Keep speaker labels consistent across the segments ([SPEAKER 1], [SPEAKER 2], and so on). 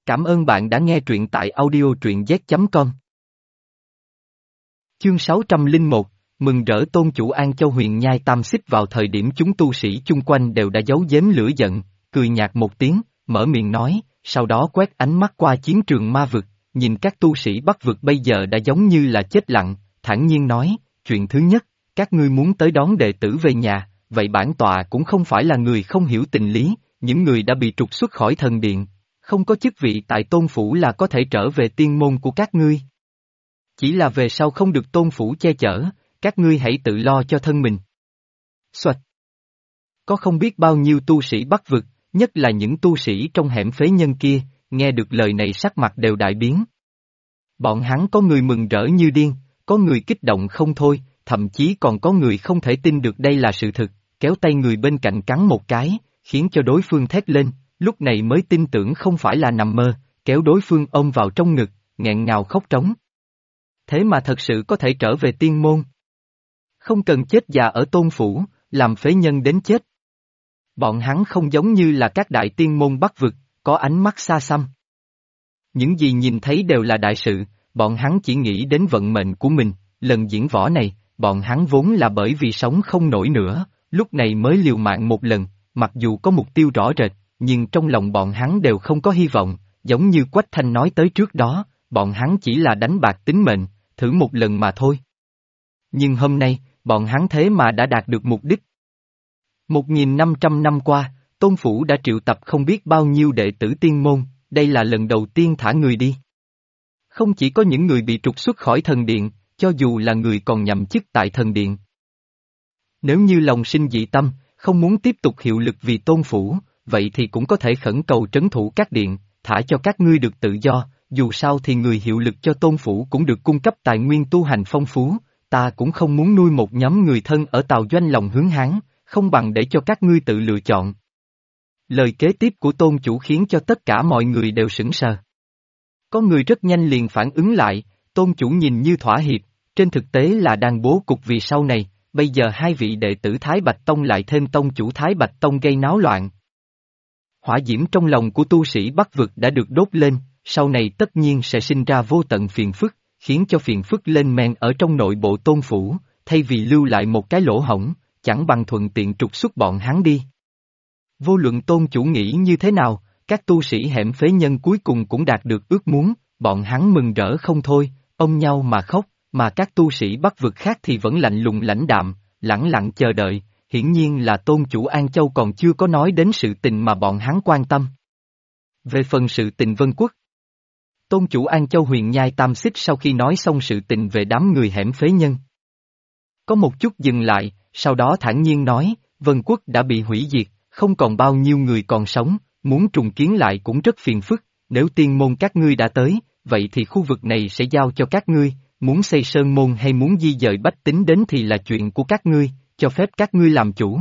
[SPEAKER 1] Cảm ơn bạn đã nghe truyện tại audio truyện z.com. Chương 601, mừng rỡ tôn chủ An Châu huyền nhai tam xích vào thời điểm chúng tu sĩ chung quanh đều đã giấu giếm lửa giận, cười nhạt một tiếng, mở miệng nói, sau đó quét ánh mắt qua chiến trường ma vực, nhìn các tu sĩ Bắc vực bây giờ đã giống như là chết lặng, thản nhiên nói, chuyện thứ nhất, các ngươi muốn tới đón đệ tử về nhà, vậy bản tọa cũng không phải là người không hiểu tình lý, những người đã bị trục xuất khỏi thần điện. Không có chức vị tại tôn phủ là có thể trở về tiên môn của các ngươi. Chỉ là về sau không được tôn phủ che chở, các ngươi hãy tự lo cho thân mình. Xoạch. Có không biết bao nhiêu tu sĩ Bắc vực, nhất là những tu sĩ trong hẻm phế nhân kia, nghe được lời này sắc mặt đều đại biến. Bọn hắn có người mừng rỡ như điên, có người kích động không thôi, thậm chí còn có người không thể tin được đây là sự thực, kéo tay người bên cạnh cắn một cái, khiến cho đối phương thét lên. Lúc này mới tin tưởng không phải là nằm mơ, kéo đối phương ôm vào trong ngực, nghẹn ngào khóc trống. Thế mà thật sự có thể trở về tiên môn. Không cần chết già ở tôn phủ, làm phế nhân đến chết. Bọn hắn không giống như là các đại tiên môn Bắc vực, có ánh mắt xa xăm. Những gì nhìn thấy đều là đại sự, bọn hắn chỉ nghĩ đến vận mệnh của mình, lần diễn võ này, bọn hắn vốn là bởi vì sống không nổi nữa, lúc này mới liều mạng một lần, mặc dù có mục tiêu rõ rệt. Nhưng trong lòng bọn hắn đều không có hy vọng, giống như Quách Thanh nói tới trước đó, bọn hắn chỉ là đánh bạc tính mệnh, thử một lần mà thôi. Nhưng hôm nay, bọn hắn thế mà đã đạt được mục đích. 1.500 năm qua, Tôn Phủ đã triệu tập không biết bao nhiêu đệ tử tiên môn, đây là lần đầu tiên thả người đi. Không chỉ có những người bị trục xuất khỏi thần điện, cho dù là người còn nhậm chức tại thần điện. Nếu như lòng sinh dị tâm, không muốn tiếp tục hiệu lực vì Tôn Phủ, vậy thì cũng có thể khẩn cầu trấn thủ các điện, thả cho các ngươi được tự do, dù sao thì người hiệu lực cho tôn phủ cũng được cung cấp tài nguyên tu hành phong phú, ta cũng không muốn nuôi một nhóm người thân ở Tào Doanh lòng hướng Hán, không bằng để cho các ngươi tự lựa chọn. Lời kế tiếp của tôn chủ khiến cho tất cả mọi người đều sững sờ. Có người rất nhanh liền phản ứng lại, tôn chủ nhìn như thỏa hiệp, trên thực tế là đang bố cục vì sau này, bây giờ hai vị đệ tử Thái Bạch Tông lại thêm tông chủ Thái Bạch Tông gây náo loạn. Hỏa diễm trong lòng của tu sĩ Bắc vực đã được đốt lên, sau này tất nhiên sẽ sinh ra vô tận phiền phức, khiến cho phiền phức lên men ở trong nội bộ tôn phủ, thay vì lưu lại một cái lỗ hổng, chẳng bằng thuận tiện trục xuất bọn hắn đi. Vô luận tôn chủ nghĩ như thế nào, các tu sĩ hẻm phế nhân cuối cùng cũng đạt được ước muốn, bọn hắn mừng rỡ không thôi, ôm nhau mà khóc, mà các tu sĩ Bắc vực khác thì vẫn lạnh lùng lãnh đạm, lẳng lặng chờ đợi. Hiển nhiên là tôn chủ An Châu còn chưa có nói đến sự tình mà bọn hắn quan tâm. Về phần sự tình Vân Quốc, tôn chủ An Châu huyền nhai tam xích sau khi nói xong sự tình về đám người hẻm phế nhân. Có một chút dừng lại, sau đó thản nhiên nói, Vân Quốc đã bị hủy diệt, không còn bao nhiêu người còn sống, muốn trùng kiến lại cũng rất phiền phức, nếu tiên môn các ngươi đã tới, vậy thì khu vực này sẽ giao cho các ngươi, muốn xây sơn môn hay muốn di dời bách tính đến thì là chuyện của các ngươi. Cho phép các ngươi làm chủ.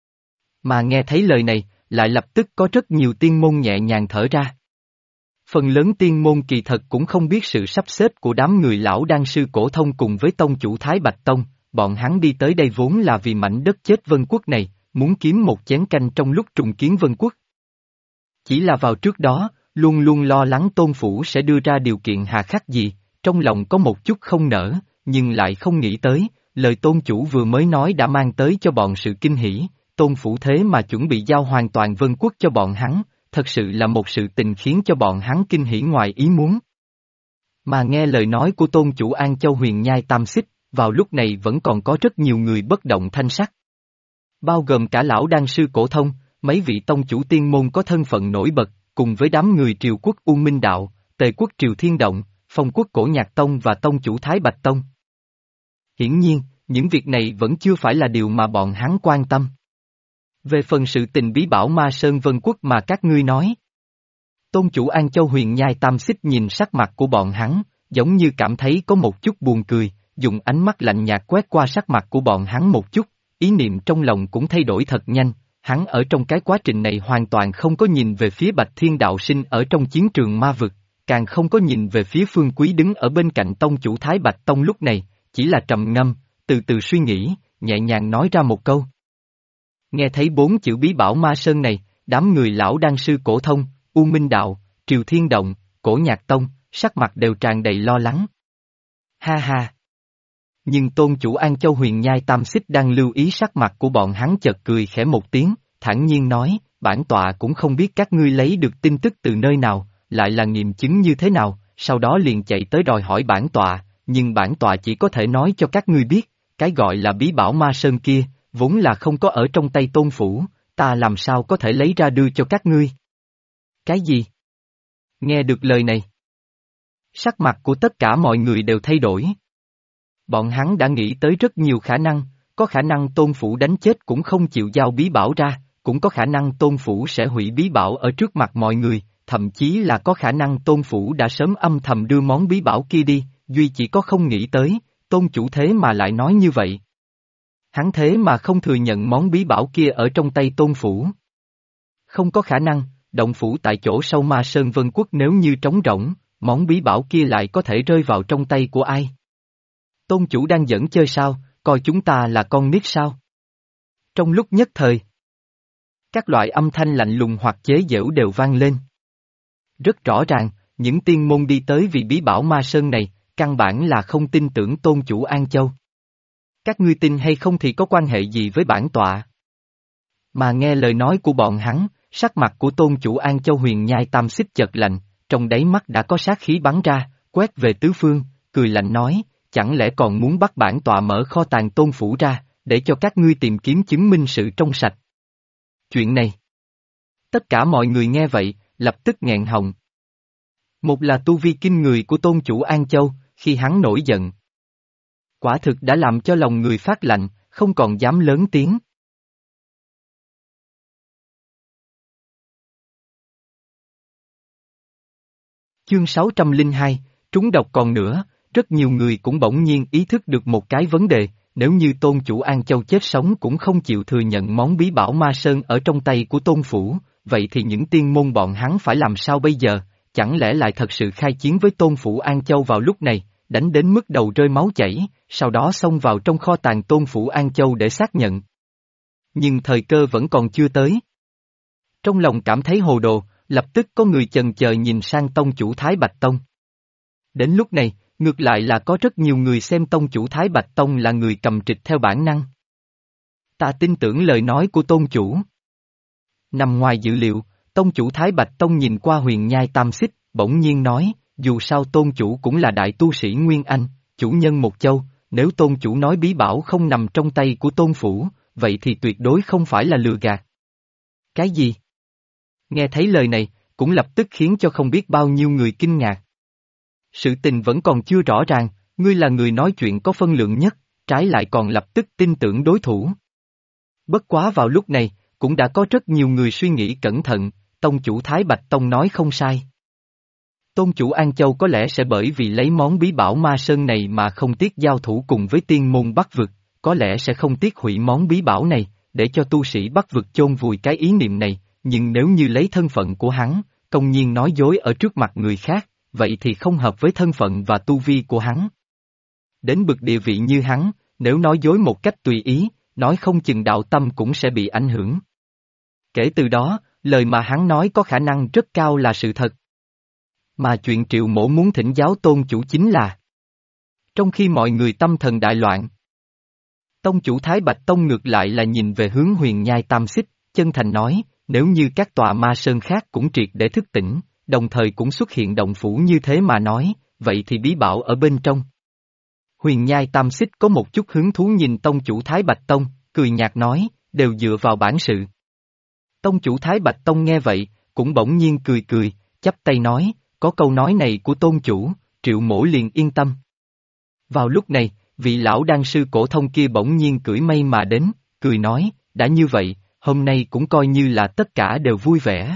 [SPEAKER 1] Mà nghe thấy lời này, lại lập tức có rất nhiều tiên môn nhẹ nhàng thở ra. Phần lớn tiên môn kỳ thật cũng không biết sự sắp xếp của đám người lão đan sư cổ thông cùng với tông chủ Thái Bạch Tông, bọn hắn đi tới đây vốn là vì mảnh đất chết Vân Quốc này, muốn kiếm một chén canh trong lúc trùng kiến Vân Quốc. Chỉ là vào trước đó, luôn luôn lo lắng tôn phủ sẽ đưa ra điều kiện hà khắc gì, trong lòng có một chút không nỡ, nhưng lại không nghĩ tới. Lời tôn chủ vừa mới nói đã mang tới cho bọn sự kinh hỉ, tôn phủ thế mà chuẩn bị giao hoàn toàn Vân Quốc cho bọn hắn, thật sự là một sự tình khiến cho bọn hắn kinh hỉ ngoài ý muốn. Mà nghe lời nói của tôn chủ An Châu huyền nhai tam xích, vào lúc này vẫn còn có rất nhiều người bất động thanh sắc. Bao gồm cả lão đan sư cổ thông, mấy vị tông chủ tiên môn có thân phận nổi bật, cùng với đám người triều quốc U Minh Đạo, Tề quốc Triều Thiên Động, Phong quốc Cổ Nhạc Tông và tông chủ Thái Bạch Tông. Hiển nhiên, những việc này vẫn chưa phải là điều mà bọn hắn quan tâm. Về phần sự tình bí bảo Ma Sơn Vân Quốc mà các ngươi nói. Tôn chủ An Châu huyền nhai tam xích nhìn sắc mặt của bọn hắn, giống như cảm thấy có một chút buồn cười, dùng ánh mắt lạnh nhạt quét qua sắc mặt của bọn hắn một chút, ý niệm trong lòng cũng thay đổi thật nhanh, hắn ở trong cái quá trình này hoàn toàn không có nhìn về phía Bạch Thiên Đạo Sinh ở trong chiến trường ma vực, càng không có nhìn về phía Phương Quý đứng ở bên cạnh tông chủ Thái Bạch Tông lúc này, chỉ là trầm ngâm, từ từ suy nghĩ, nhẹ nhàng nói ra một câu. Nghe thấy 4 chữ bí bảo Ma Sơn này, đám người lão đan sư cổ thông, U Minh Đạo, Triều Thiên Động, Cổ Nhạc Tông, sắc mặt đều tràn đầy lo lắng. Ha ha! Nhưng tôn chủ An Châu Huyền Nhai Tam Xích đang lưu ý sắc mặt của bọn hắn chợt cười khẽ một tiếng, thản nhiên nói, bản tọa cũng không biết các ngươi lấy được tin tức từ nơi nào, lại là nghiệm chứng như thế nào, sau đó liền chạy tới đòi hỏi bản tọa, nhưng bản tọa chỉ có thể nói cho các ngươi biết, cái gọi là bí bảo ma sơn kia, vốn là không có ở trong tay tôn phủ, ta làm sao có thể lấy ra đưa cho các ngươi. Cái gì? Nghe được lời này, sắc mặt của tất cả mọi người đều thay đổi. Bọn hắn đã nghĩ tới rất nhiều khả năng, có khả năng tôn phủ đánh chết cũng không chịu giao bí bảo ra, cũng có khả năng tôn phủ sẽ hủy bí bảo ở trước mặt mọi người, thậm chí là có khả năng tôn phủ đã sớm âm thầm đưa món bí bảo kia đi, duy chỉ có không nghĩ tới, tôn chủ thế mà lại nói như vậy. Hắn thế mà không thừa nhận món bí bảo kia ở trong tay tôn phủ. Không có khả năng, động phủ tại chỗ sâu Ma Sơn Vân Quốc nếu như trống rỗng, món bí bảo kia lại có thể rơi vào trong tay của ai? Tôn chủ đang giỡn chơi sao, coi chúng ta là con nít sao? Trong lúc nhất thời, các loại âm thanh lạnh lùng hoặc chế giễu đều vang lên. Rất rõ ràng, những tiên môn đi tới vì bí bảo Ma Sơn này, căn bản là không tin tưởng tôn chủ An Châu. Các ngươi tin hay không thì có quan hệ gì với bản tọa? Mà nghe lời nói của bọn hắn, sắc mặt của tôn chủ An Châu Huyền Nhai Tam Xích chợt lạnh, trong đáy mắt đã có sát khí bắn ra, quét về tứ phương, cười lạnh nói, chẳng lẽ còn muốn bắt bản tọa mở kho tàng tôn phủ ra, để cho các ngươi tìm kiếm chứng minh sự trong sạch. Chuyện này. Tất cả mọi người nghe vậy, lập tức nghẹn họng. Một là tu vi kinh người của tôn chủ An Châu, khi hắn nổi giận. Quả thực đã làm cho lòng người phát lạnh, không còn dám lớn tiếng. Chương 602, trúng độc còn nữa, rất nhiều người cũng bỗng nhiên ý thức được một cái vấn đề, nếu như tôn chủ An Châu chết sống cũng không chịu thừa nhận món bí bảo Ma Sơn ở trong tay của tôn phủ, vậy thì những tiên môn bọn hắn phải làm sao bây giờ, chẳng lẽ lại thật sự khai chiến với tôn phủ An Châu vào lúc này, đánh đến mức đầu rơi máu chảy, sau đó xông vào trong kho tàng tôn phủ An Châu để xác nhận. Nhưng thời cơ vẫn còn chưa tới. Trong lòng cảm thấy hồ đồ, lập tức có người chần chờ nhìn sang tông chủ Thái Bạch Tông. Đến lúc này, ngược lại là có rất nhiều người xem tông chủ Thái Bạch Tông là người cầm trịch theo bản năng. Ta tin tưởng lời nói của tôn chủ. Nằm ngoài dự liệu, tông chủ Thái Bạch Tông nhìn qua Huyền Nhai Tam Xích, bỗng nhiên nói, dù sao tôn chủ cũng là đại tu sĩ Nguyên Anh, chủ nhân một châu, nếu tôn chủ nói bí bảo không nằm trong tay của tôn phủ, vậy thì tuyệt đối không phải là lừa gạt. Cái gì? Nghe thấy lời này, cũng lập tức khiến cho không biết bao nhiêu người kinh ngạc. Sự tình vẫn còn chưa rõ ràng, ngươi là người nói chuyện có phân lượng nhất, trái lại còn lập tức tin tưởng đối thủ. Bất quá vào lúc này, cũng đã có rất nhiều người suy nghĩ cẩn thận, tông chủ Thái Bạch Tông nói không sai. Tôn chủ An Châu có lẽ sẽ bởi vì lấy món bí bảo Ma Sơn này mà không tiếc giao thủ cùng với tiên môn Bắc Vực, có lẽ sẽ không tiếc hủy món bí bảo này, để cho tu sĩ Bắc Vực chôn vùi cái ý niệm này, nhưng nếu như lấy thân phận của hắn, công nhiên nói dối ở trước mặt người khác, vậy thì không hợp với thân phận và tu vi của hắn. Đến bậc địa vị như hắn, nếu nói dối một cách tùy ý, nói không chừng đạo tâm cũng sẽ bị ảnh hưởng. Kể từ đó, lời mà hắn nói có khả năng rất cao là sự thật. Mà chuyện Triệu Mỗ muốn thỉnh giáo tôn chủ chính là. Trong khi mọi người tâm thần đại loạn, tông chủ Thái Bạch Tông ngược lại là nhìn về hướng Huyền Nhai Tam Xích, chân thành nói, nếu như các tòa ma sơn khác cũng triệt để thức tỉnh, đồng thời cũng xuất hiện động phủ như thế mà nói, vậy thì bí bảo ở bên trong. Huyền Nhai Tam Xích có một chút hứng thú nhìn tông chủ Thái Bạch Tông, cười nhạt nói, đều dựa vào bản sự. Tông chủ Thái Bạch Tông nghe vậy, cũng bỗng nhiên cười cười, chắp tay nói, có câu nói này của tôn chủ, Triệu Mỗ liền yên tâm. Vào lúc này, vị lão đan sư cổ thông kia bỗng nhiên cưỡi mây mà đến, cười nói, đã như vậy, hôm nay cũng coi như là tất cả đều vui vẻ.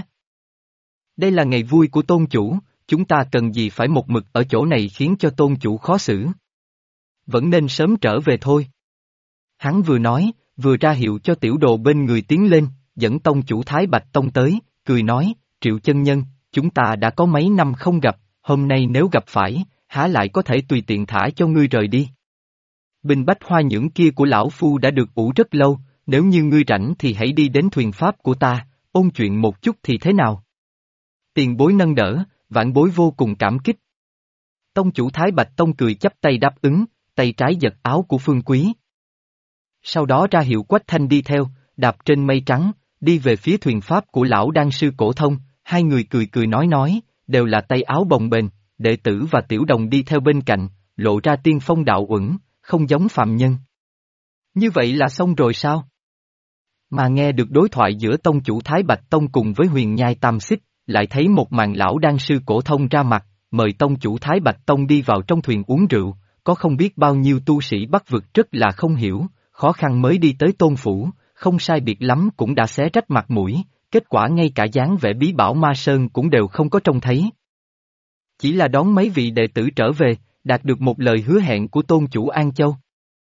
[SPEAKER 1] Đây là ngày vui của tôn chủ, chúng ta cần gì phải một mực ở chỗ này khiến cho tôn chủ khó xử. Vẫn nên sớm trở về thôi. Hắn vừa nói, vừa ra hiệu cho tiểu đồ bên người tiến lên, dẫn tông chủ Thái Bạch Tông tới, cười nói, Triệu chân nhân, chúng ta đã có mấy năm không gặp, hôm nay nếu gặp phải, há lại có thể tùy tiện thả cho ngươi rời đi. Bình bách hoa nhưỡng kia của lão phu đã được ủ rất lâu, nếu như ngươi rảnh thì hãy đi đến thuyền pháp của ta, ôn chuyện một chút thì thế nào? Tiền bối nâng đỡ, vãn bối vô cùng cảm kích. Tông chủ Thái Bạch Tông cười chắp tay đáp ứng, tay trái giật áo của Phương Quý. Sau đó ra hiệu Quách Thanh đi theo, đạp trên mây trắng, đi về phía thuyền pháp của lão đan sư Cổ Thông, hai người cười cười nói, đều là tay áo bồng bềnh, đệ tử và tiểu đồng đi theo bên cạnh, lộ ra tiên phong đạo uẩn, không giống phạm nhân. Như vậy là xong rồi sao? Mà nghe được đối thoại giữa tông chủ Thái Bạch Tông cùng với huyền nhai Tam Xích, lại thấy một màn lão đan sư Cổ Thông ra mặt, mời tông chủ Thái Bạch Tông đi vào trong thuyền uống rượu, có không biết bao nhiêu tu sĩ Bắc vực rất là không hiểu, khó khăn mới đi tới tôn phủ, không sai biệt lắm cũng đã xé rách mặt mũi, kết quả ngay cả dáng vẻ bí bảo ma sơn cũng đều không có trông thấy. Chỉ là đón mấy vị đệ tử trở về, đạt được một lời hứa hẹn của tôn chủ An Châu.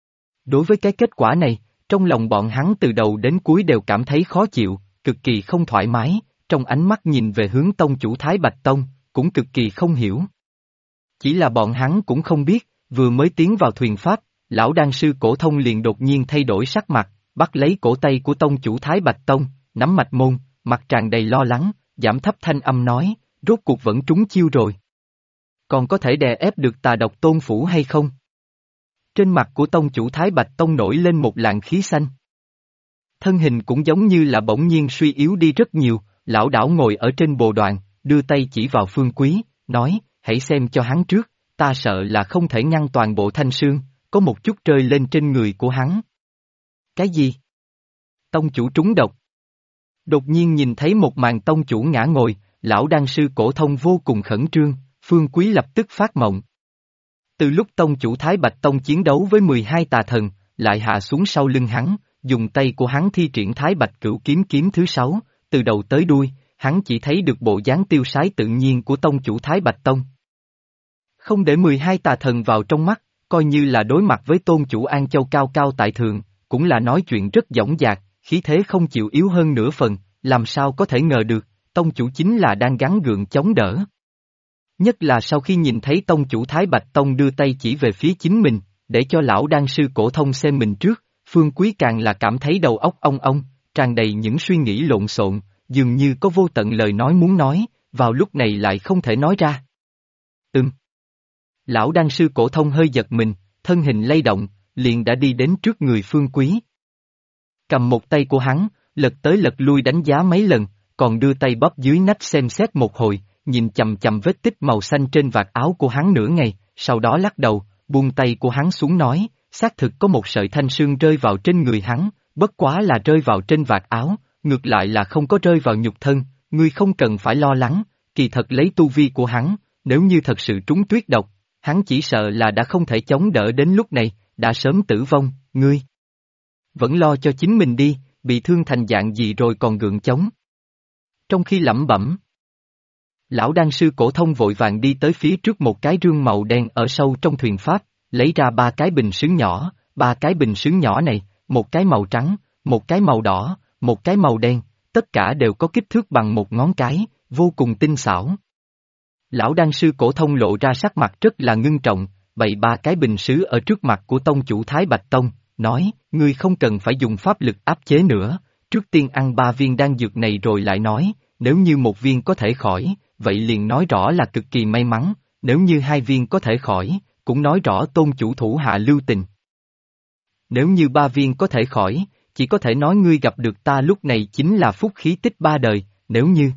[SPEAKER 1] Đối với cái kết quả này, trong lòng bọn hắn từ đầu đến cuối đều cảm thấy khó chịu, cực kỳ không thoải mái, trong ánh mắt nhìn về hướng tông chủ Thái Bạch Tông, cũng cực kỳ không hiểu. Chỉ là bọn hắn cũng không biết, vừa mới tiến vào thuyền pháp, lão đan sư Cổ Thông liền đột nhiên thay đổi sắc mặt, bắt lấy cổ tay của tông chủ Thái Bạch Tông, nắm mạch môn, mặt tràn đầy lo lắng, giảm thấp thanh âm nói, rốt cuộc vẫn trúng chiêu rồi. Còn có thể đè ép được Tà Độc Tôn phủ hay không? Trên mặt của tông chủ Thái Bạch Tông nổi lên một làn khí xanh. Thân hình cũng giống như là bỗng nhiên suy yếu đi rất nhiều, lão đảo ngồi ở trên bồ đoàn, đưa tay chỉ vào Phương Quý, nói, hãy xem cho hắn trước, ta sợ là không thể ngăn toàn bộ thanh sương, có một chút rơi lên trên người của hắn. Cái gì? Tông chủ trúng độc. Đột nhiên nhìn thấy một màn tông chủ ngã ngồi, lão đan sư Cổ Thông vô cùng khẩn trương, Phương Quý lập tức phát mộng. Từ lúc tông chủ Thái Bạch Tông chiến đấu với 12 tà thần, lại hạ xuống sau lưng hắn, dùng tay của hắn thi triển Thái Bạch Cửu Kiếm kiếm thứ 6, từ đầu tới đuôi, hắn chỉ thấy được bộ dáng tiêu sái tự nhiên của tông chủ Thái Bạch Tông. Không để 12 tà thần vào trong mắt, coi như là đối mặt với tôn chủ An Châu cao cao tại thượng, cũng là nói chuyện rất dõng dạc, khí thế không chịu yếu hơn nửa phần, làm sao có thể ngờ được, tông chủ chính là đang gắng gượng chống đỡ. Nhất là sau khi nhìn thấy tông chủ Thái Bạch Tông đưa tay chỉ về phía chính mình, để cho lão đan sư Cổ Thông xem mình trước, Phương Quý càng là cảm thấy đầu óc ong, tràn đầy những suy nghĩ lộn xộn, dường như có vô tận lời nói muốn nói, vào lúc này lại không thể nói ra. Lão đan sư Cổ Thông hơi giật mình, thân hình lay động, liền đã đi đến trước người Phương Quý. Cầm một tay của hắn, lật tới lật lui đánh giá mấy lần, còn đưa tay bóp dưới nách xem xét một hồi, nhìn chằm chằm vết tích màu xanh trên vạt áo của hắn nửa ngày, sau đó lắc đầu, buông tay của hắn xuống nói, xác thực có một sợi thanh sương rơi vào trên người hắn, bất quá là rơi vào trên vạt áo, ngược lại là không có rơi vào nhục thân, ngươi không cần phải lo lắng, kỳ thật lấy tu vi của hắn, nếu như thật sự trúng tuyết độc, hắn chỉ sợ là đã không thể chống đỡ đến lúc này, đã sớm tử vong, ngươi. Vẫn lo cho chính mình đi, bị thương thành dạng gì rồi còn gượng chống. Trong khi lẩm bẩm, lão đan sư Cổ Thông vội vàng đi tới phía trước một cái rương màu đen ở sâu trong thuyền pháp, lấy ra 3 cái bình sứ nhỏ, 3 cái bình sứ nhỏ này, một cái màu trắng, một cái màu đỏ, một cái màu đen, tất cả đều có kích thước bằng một ngón cái, vô cùng tinh xảo. Lão đan sư Cổ Thông lộ ra sắc mặt rất là ngưng trọng, bày 3 cái bình sứ ở trước mặt của tông chủ Thái Bạch Tông, nói, ngươi không cần phải dùng pháp lực áp chế nữa, trước tiên ăn 3 viên đan dược này rồi lại nói, nếu như một viên có thể khỏi, vậy liền nói rõ là cực kỳ may mắn, nếu như 2 viên có thể khỏi, cũng nói rõ tôn chủ thủ hạ lưu tình. Nếu như 3 viên có thể khỏi, chỉ có thể nói ngươi gặp được ta lúc này chính là phúc khí tích 3 đời, nếu như...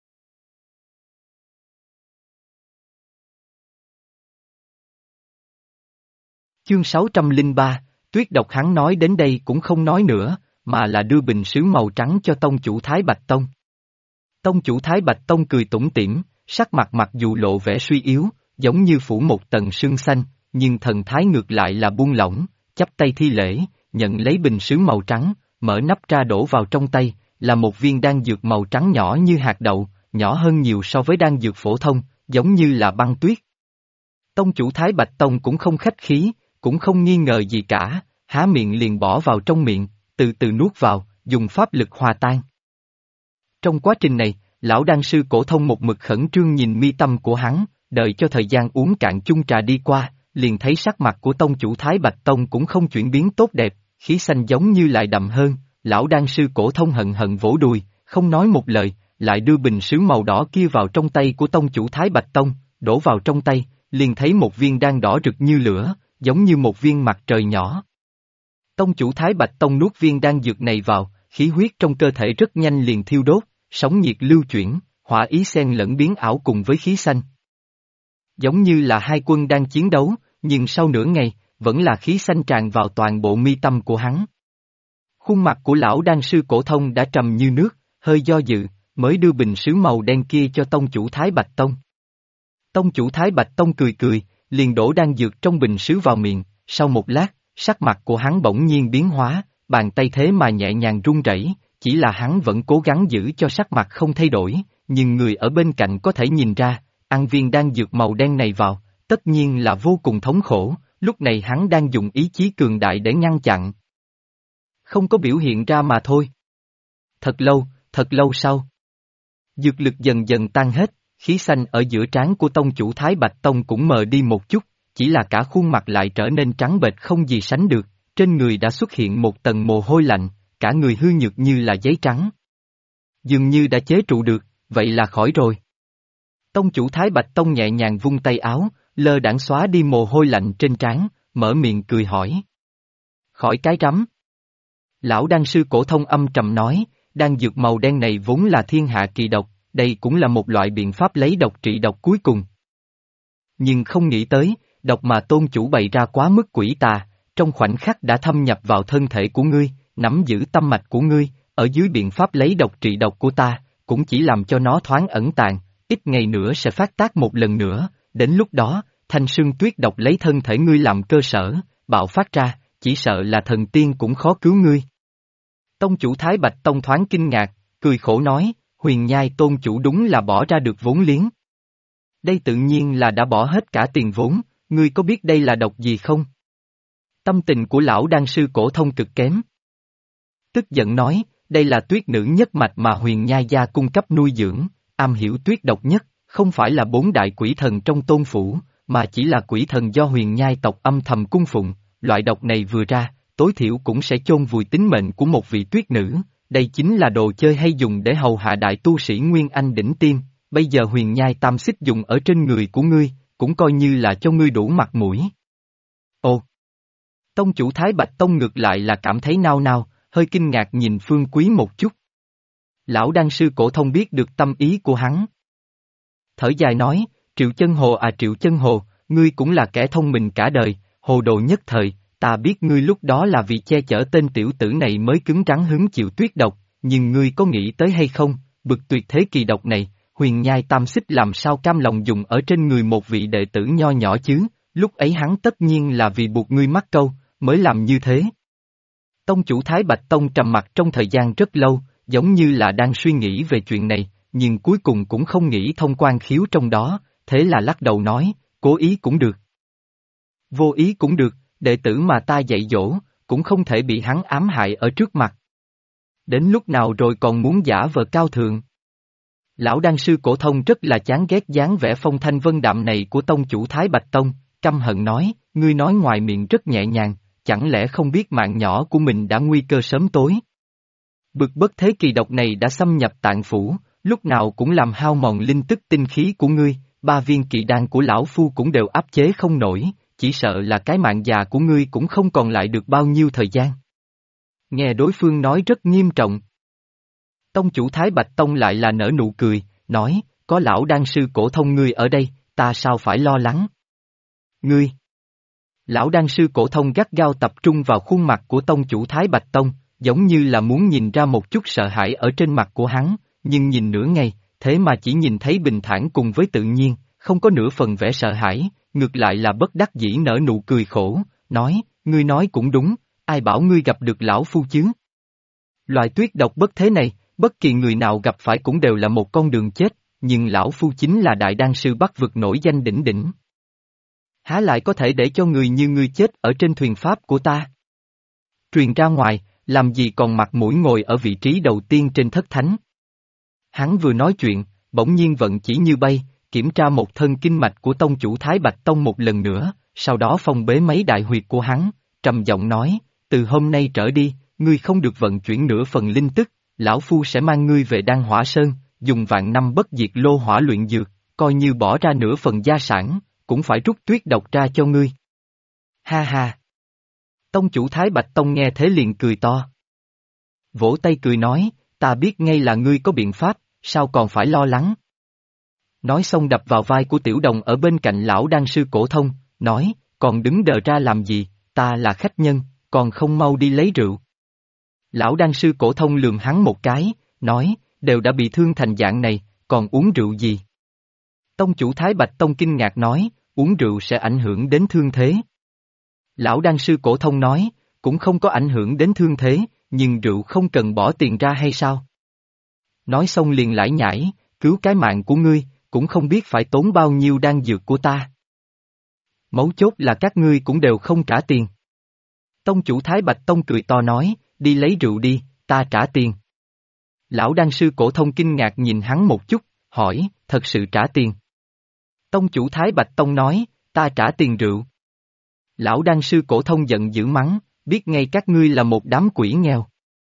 [SPEAKER 1] Chương 603, tuyết độc hắn nói đến đây cũng không nói nữa, mà là đưa bình sứ màu trắng cho tông chủ Thái Bạch Tông. Tông chủ Thái Bạch Tông cười tủm tỉm, sắc mặt mặc dù lộ vẻ suy yếu, giống như phủ một tầng sương xanh, nhưng thần thái ngược lại là buông lỏng, chắp tay thi lễ, nhận lấy bình sứ màu trắng, mở nắp ra đổ vào trong tay, là một viên đan dược màu trắng nhỏ như hạt đậu, nhỏ hơn nhiều so với đan dược phổ thông, giống như là băng tuyết. Tông chủ Thái Bạch Tông cũng không khách khí, cũng không nghi ngờ gì cả, há miệng liền bỏ vào trong miệng, từ từ nuốt vào, dùng pháp lực hòa tan. Trong quá trình này, lão đan sư Cổ Thông một mực khẩn trương nhìn mi tâm của hắn, đợi cho thời gian uống cạn chung trà đi qua, liền thấy sắc mặt của tông chủ Thái Bạch Tông cũng không chuyển biến tốt đẹp, khí xanh giống như lại đậm hơn, lão đan sư Cổ Thông hận hận vỗ đùi, không nói một lời, lại đưa bình sứ màu đỏ kia vào trong tay của tông chủ Thái Bạch Tông, đổ vào trong tay, liền thấy một viên đan đỏ rực như lửa, giống như một viên mặt trời nhỏ. Tông chủ Thái Bạch Tông nuốt viên đan dược này vào, khí huyết trong cơ thể rất nhanh liền thiêu đốt, sóng nhiệt lưu chuyển, hỏa ý xen lẫn biến ảo cùng với khí xanh. Giống như là hai quân đang chiến đấu, nhưng sau nửa ngày, vẫn là khí xanh tràn vào toàn bộ mi tâm của hắn. Khuôn mặt của lão đan sư cổ thông đã trầm như nước, hơi do dự, mới đưa bình sứ màu đen kia cho tông chủ Thái Bạch Tông. Tông chủ Thái Bạch Tông cười cười, liền đổ đan dược trong bình sứ vào miệng, sau một lát, sắc mặt của hắn bỗng nhiên biến hóa, bàn tay thế mà nhẹ nhàng run rẩy, chỉ là hắn vẫn cố gắng giữ cho sắc mặt không thay đổi, nhưng người ở bên cạnh có thể nhìn ra, ăn viên đan dược màu đen này vào, tất nhiên là vô cùng thống khổ, lúc này hắn đang dùng ý chí cường đại để ngăn chặn. Không có biểu hiện ra mà thôi. Thật lâu sau. Dược lực dần dần tan hết, khí xanh ở giữa trán của tông chủ Thái Bạch Tông cũng mờ đi một chút, chỉ là cả khuôn mặt lại trở nên trắng bệch không gì sánh được, trên người đã xuất hiện một tầng mồ hôi lạnh, cả người hư nhược như là giấy trắng. Dường như đã chế trụ được, vậy là khỏi rồi. Tông chủ Thái Bạch Tông nhẹ nhàng vung tay áo, lơ đãng xóa đi mồ hôi lạnh trên trán, mở miệng cười hỏi. Khỏi cái rắm. Lão đan sư cổ thông âm trầm nói, đan dược màu đen này vốn là thiên hạ kỳ độc, đây cũng là một loại biện pháp lấy độc trị độc cuối cùng. Nhưng không nghĩ tới, độc mà tôn chủ bày ra quá mức quỷ tà, trong khoảnh khắc đã thâm nhập vào thân thể của ngươi, nắm giữ tâm mạch của ngươi, ở dưới biện pháp lấy độc trị độc của ta, cũng chỉ làm cho nó thoáng ẩn tàng, ít ngày nữa sẽ phát tác một lần nữa, đến lúc đó, thanh sương tuyết độc lấy thân thể ngươi làm cơ sở, bạo phát ra, chỉ sợ là thần tiên cũng khó cứu ngươi. Tông chủ Thái Bạch Tông thoáng kinh ngạc, cười khổ nói, Huyền Nhai tôn chủ đúng là bỏ ra được vốn liếng. Đây tự nhiên là đã bỏ hết cả tiền vốn, ngươi có biết đây là độc gì không? Tâm tình của lão đan sư cổ thông cực kém. Tức giận nói, đây là tuyết nữ nhất mạch mà Huyền Nhai gia cung cấp nuôi dưỡng, am hiểu tuyết độc nhất, không phải là bốn đại quỷ thần trong tôn phủ, mà chỉ là quỷ thần do Huyền Nhai tộc âm thầm cung phụng, loại độc này vừa ra, tối thiểu cũng sẽ chôn vùi tính mệnh của một vị tuyết nữ, đây chính là đồ chơi hay dùng để hầu hạ đại tu sĩ Nguyên Anh đỉnh tiêm, bây giờ Huyền Nhai tam xích dùng ở trên người của ngươi, cũng coi như là cho ngươi đủ mặt mũi. Ồ! Tông chủ Thái Bạch Tông ngược lại là cảm thấy nao nao, hơi kinh ngạc nhìn Phương Quý một chút. Lão đan sư cổ thông biết được tâm ý của hắn. Thở dài nói, Triệu Chân Hồ à Triệu Chân Hồ, ngươi cũng là kẻ thông minh cả đời, hồ đồ nhất thời, ta biết ngươi lúc đó là vì che chở tên tiểu tử này mới cứng rắn hứng chịu tuyết độc, nhưng ngươi có nghĩ tới hay không, bực tuyệt thế kỳ độc này, Huyền Nhai tam xích làm sao cam lòng dùng ở trên người một vị đệ tử nho nhỏ chứ, lúc ấy hắn tất nhiên là vì buộc ngươi mắc câu, mới làm như thế. Tông chủ Thái Bạch Tông trầm mặc trong thời gian rất lâu, giống như là đang suy nghĩ về chuyện này, nhưng cuối cùng cũng không nghĩ thông quan khiếu trong đó, thế là lắc đầu nói, cố ý cũng được. Vô ý cũng được, đệ tử mà ta dạy dỗ, cũng không thể bị hắn ám hại ở trước mặt. Đến lúc nào rồi còn muốn giả vờ cao thượng. Lão đan sư cổ thông rất là chán ghét dáng vẻ phong thanh vân đạm này của tông chủ Thái Bạch Tông, căm hận nói, ngươi nói ngoài miệng rất nhẹ nhàng, chẳng lẽ không biết mạng nhỏ của mình đã nguy cơ sớm tối. Bực bất thế kỳ độc này đã xâm nhập tạng phủ, lúc nào cũng làm hao mòn linh tức tinh khí của ngươi, 3 viên kỵ đan của lão phu cũng đều áp chế không nổi, chỉ sợ là cái mạng già của ngươi cũng không còn lại được bao nhiêu thời gian. Nghe đối phương nói rất nghiêm trọng. Tông chủ Thái Bạch Tông lại là nở nụ cười, nói, có lão đan sư cổ thông ngươi ở đây, ta sao phải lo lắng. Ngươi! Lão đan sư cổ thông gắt gao tập trung vào khuôn mặt của tông chủ Thái Bạch Tông, giống như là muốn nhìn ra một chút sợ hãi ở trên mặt của hắn, nhưng nhìn nửa ngày, thế mà chỉ nhìn thấy bình thản cùng với tự nhiên, không có nửa phần vẻ sợ hãi, ngược lại là bất đắc dĩ nở nụ cười khổ, nói, ngươi nói cũng đúng, ai bảo ngươi gặp được lão phu chứ. Loại tuyết độc bất thế này, bất kỳ người nào gặp phải cũng đều là một con đường chết, nhưng lão phu chính là đại đan sư Bắc vực nổi danh đỉnh đỉnh. Há lại có thể để cho người như ngươi chết ở trên thuyền pháp của ta? Truyền ra ngoài, làm gì còn mặt mũi ngồi ở vị trí đầu tiên trên thất thánh? Hắn vừa nói chuyện, bỗng nhiên vận chỉ như bay, kiểm tra một thân kinh mạch của tông chủ Thái Bạch Tông một lần nữa, sau đó phong bế mấy đại huyệt của hắn, trầm giọng nói, từ hôm nay trở đi, ngươi không được vận chuyển nửa phần linh tức, lão phu sẽ mang ngươi về Đan Hỏa Sơn, dùng vạn năm bất diệt lô hỏa luyện dược, coi như bỏ ra nửa phần gia sản, cũng phải rút tuyết độc ra cho ngươi. Ha ha! Tông chủ Thái Bạch Tông nghe thế liền cười to. Vỗ tay cười nói, ta biết ngay là ngươi có biện pháp, sao còn phải lo lắng. Nói xong đập vào vai của Tiểu Đồng ở bên cạnh lão đan sư Cổ Thông, nói, còn đứng đờ ra làm gì, ta là khách nhân, còn không mau đi lấy rượu. Lão đan sư Cổ Thông lườm hắn một cái, nói, đều đã bị thương thành dạng này, còn uống rượu gì? Tông chủ Thái Bạch Tông kinh ngạc nói, uống rượu sẽ ảnh hưởng đến thương thế. Lão đan sư Cổ Thông nói, cũng không có ảnh hưởng đến thương thế, nhưng rượu không cần bỏ tiền ra hay sao? Nói xong liền lải nhải, cứu cái mạng của ngươi, cũng không biết phải tốn bao nhiêu đan dược của ta. Mấu chốt là các ngươi cũng đều không trả tiền. Tông chủ Thái Bạch Tông cười to nói, đi lấy rượu đi, ta trả tiền. Lão đan sư Cổ Thông kinh ngạc nhìn hắn một chút, hỏi, thật sự trả tiền? Tông chủ Thái Bạch Tông nói, ta trả tiền rượu. Lão đan sư Cổ Thông giận dữ mắng, biết ngay các ngươi là một đám quỷ nghèo.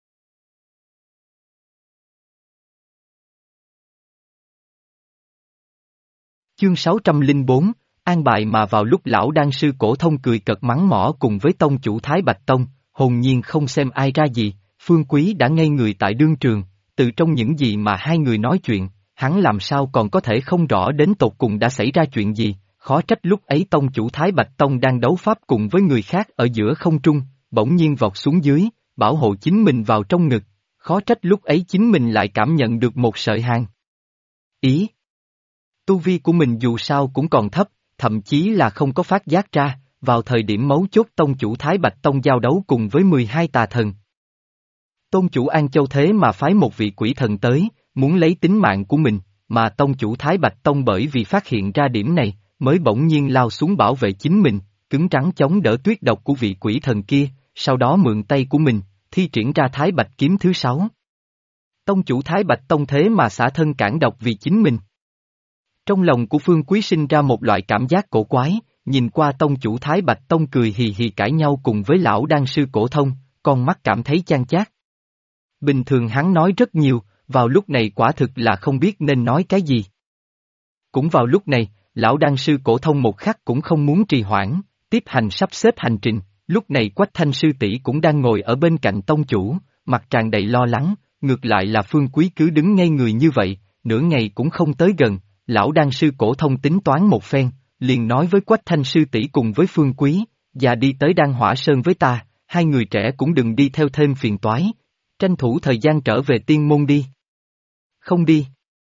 [SPEAKER 1] Chương 604, an bài mà vào lúc lão đan sư Cổ Thông cười cợt mắng mỏ cùng với tông chủ Thái Bạch Tông, hồn nhiên không xem ai ra gì, Phương Quý đã ngây người tại đương trường, từ trong những gì mà hai người nói chuyện, hắn làm sao còn có thể không rõ đến tột cùng đã xảy ra chuyện gì, khó trách lúc ấy tông chủ Thái Bạch Tông đang đấu pháp cùng với người khác ở giữa không trung, bỗng nhiên vọt xuống dưới, bảo hộ chính mình vào trong ngực, khó trách lúc ấy chính mình lại cảm nhận được một sợi hàn. Ý. Tu vi của mình dù sao cũng còn thấp, thậm chí là không có phát giác ra, vào thời điểm mấu chốt tông chủ Thái Bạch Tông giao đấu cùng với 12 tà thần. Tôn chủ An Châu thế mà phái một vị quỷ thần tới, muốn lấy tính mạng của mình, mà tông chủ Thái Bạch Tông bởi vì phát hiện ra điểm này, mới bỗng nhiên lao xuống bảo vệ chính mình, cứng rắn chống đỡ tuyết độc của vị quỷ thần kia, sau đó mượn tay của mình, thi triển ra Thái Bạch kiếm thứ 6. Tông chủ Thái Bạch Tông thế mà xả thân cản độc vì chính mình. Trong lòng của Phương Quý sinh ra một loại cảm giác cổ quái, nhìn qua tông chủ Thái Bạch Tông cười hì hì cãi nhau cùng với lão đan sư Cổ Thông, con mắt cảm thấy chan chát. Bình thường hắn nói rất nhiều, vào lúc này quả thực là không biết nên nói cái gì. Cũng vào lúc này, lão đan sư Cổ Thông một khắc cũng không muốn trì hoãn, tiếp hành sắp xếp hành trình, lúc này Quách Thanh sư tỷ cũng đang ngồi ở bên cạnh tông chủ, mặt tràn đầy lo lắng, ngược lại là Phương Quý cứ đứng ngây người như vậy, nửa ngày cũng không tới gần, lão đan sư Cổ Thông tính toán một phen, liền nói với Quách Thanh sư tỷ cùng với Phương Quý, và đi tới Đan Hỏa Sơn với ta, hai người trẻ cũng đừng đi theo thêm phiền toái, tranh thủ thời gian trở về tiên môn đi. Không đi.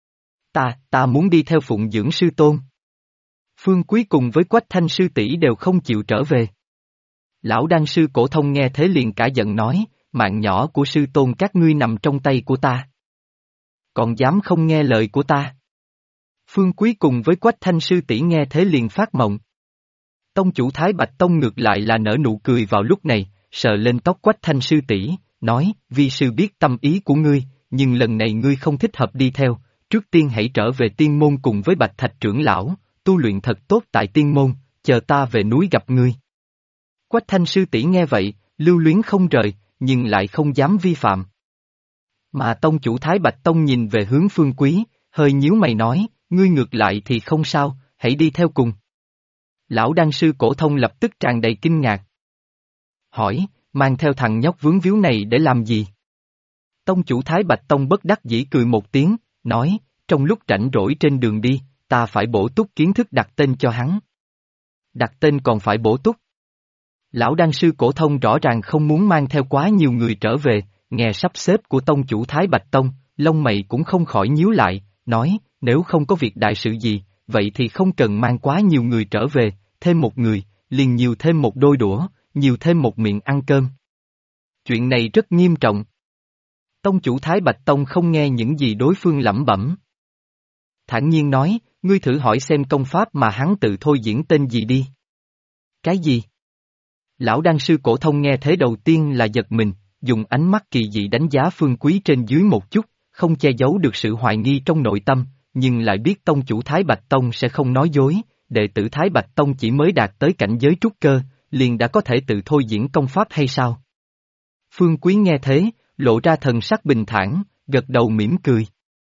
[SPEAKER 1] Ta muốn đi theo phụng dưỡng sư tôn. Phương Quý cùng với Quách Thanh sư tỷ đều không chịu trở về. Lão đan sư Cổ Thông nghe thế liền cả giận nói, mạng nhỏ của sư tôn các ngươi nằm trong tay của ta. Còn dám không nghe lời của ta. Phương Quý cùng với Quách Thanh sư tỷ nghe thế liền phát mộng. Tông chủ Thái Bạch Tông ngược lại là nở nụ cười vào lúc này, sờ lên tóc Quách Thanh sư tỷ, nói, vi sư biết tâm ý của ngươi, nhưng lần này ngươi không thích hợp đi theo, trước tiên hãy trở về tiên môn cùng với Bạch Thạch trưởng lão, tu luyện thật tốt tại tiên môn, chờ ta về núi gặp ngươi. Quách Thanh sư tỷ nghe vậy, lưu luyến không rời, nhưng lại không dám vi phạm. Mà tông chủ Thái Bạch Tông nhìn về hướng Phương Quý, hơi nhíu mày nói, ngươi ngược lại thì không sao, hãy đi theo cùng. Lão đan sư Cổ Thông lập tức tràn đầy kinh ngạc. Hỏi, mang theo thằng nhóc vướng víu này để làm gì? Tông chủ Thái Bạch Tông bất đắc dĩ cười một tiếng, nói, trong lúc rảnh rỗi trên đường đi, ta phải bổ túc kiến thức đặt tên cho hắn. Đặt tên còn phải bổ túc. Lão đan sư Cổ Thông rõ ràng không muốn mang theo quá nhiều người trở về, nghe sắp xếp của tông chủ Thái Bạch Tông, lông mày cũng không khỏi nhíu lại, nói, nếu không có việc đại sự gì, vậy thì không cần mang quá nhiều người trở về, thêm một người, liền nhiều thêm một đôi đũa, nhiều thêm một miệng ăn cơm. Chuyện này rất nghiêm trọng. Tông chủ Thái Bạch Tông không nghe những gì đối phương lẩm bẩm. Thản nhiên nói, ngươi thử hỏi xem công pháp mà hắn tự thôi diễn tên gì đi. Cái gì? Lão đan sư Cổ Thông nghe thế đầu tiên là giật mình, dùng ánh mắt kỳ dị đánh giá Phương Quý trên dưới một chút, không che giấu được sự hoài nghi trong nội tâm, nhưng lại biết tông chủ Thái Bạch Tông sẽ không nói dối, đệ tử Thái Bạch Tông chỉ mới đạt tới cảnh giới trúc cơ, liền đã có thể tự thôi diễn công pháp hay sao? Phương Quý nghe thế, lộ ra thần sắc bình thản, gật đầu mỉm cười.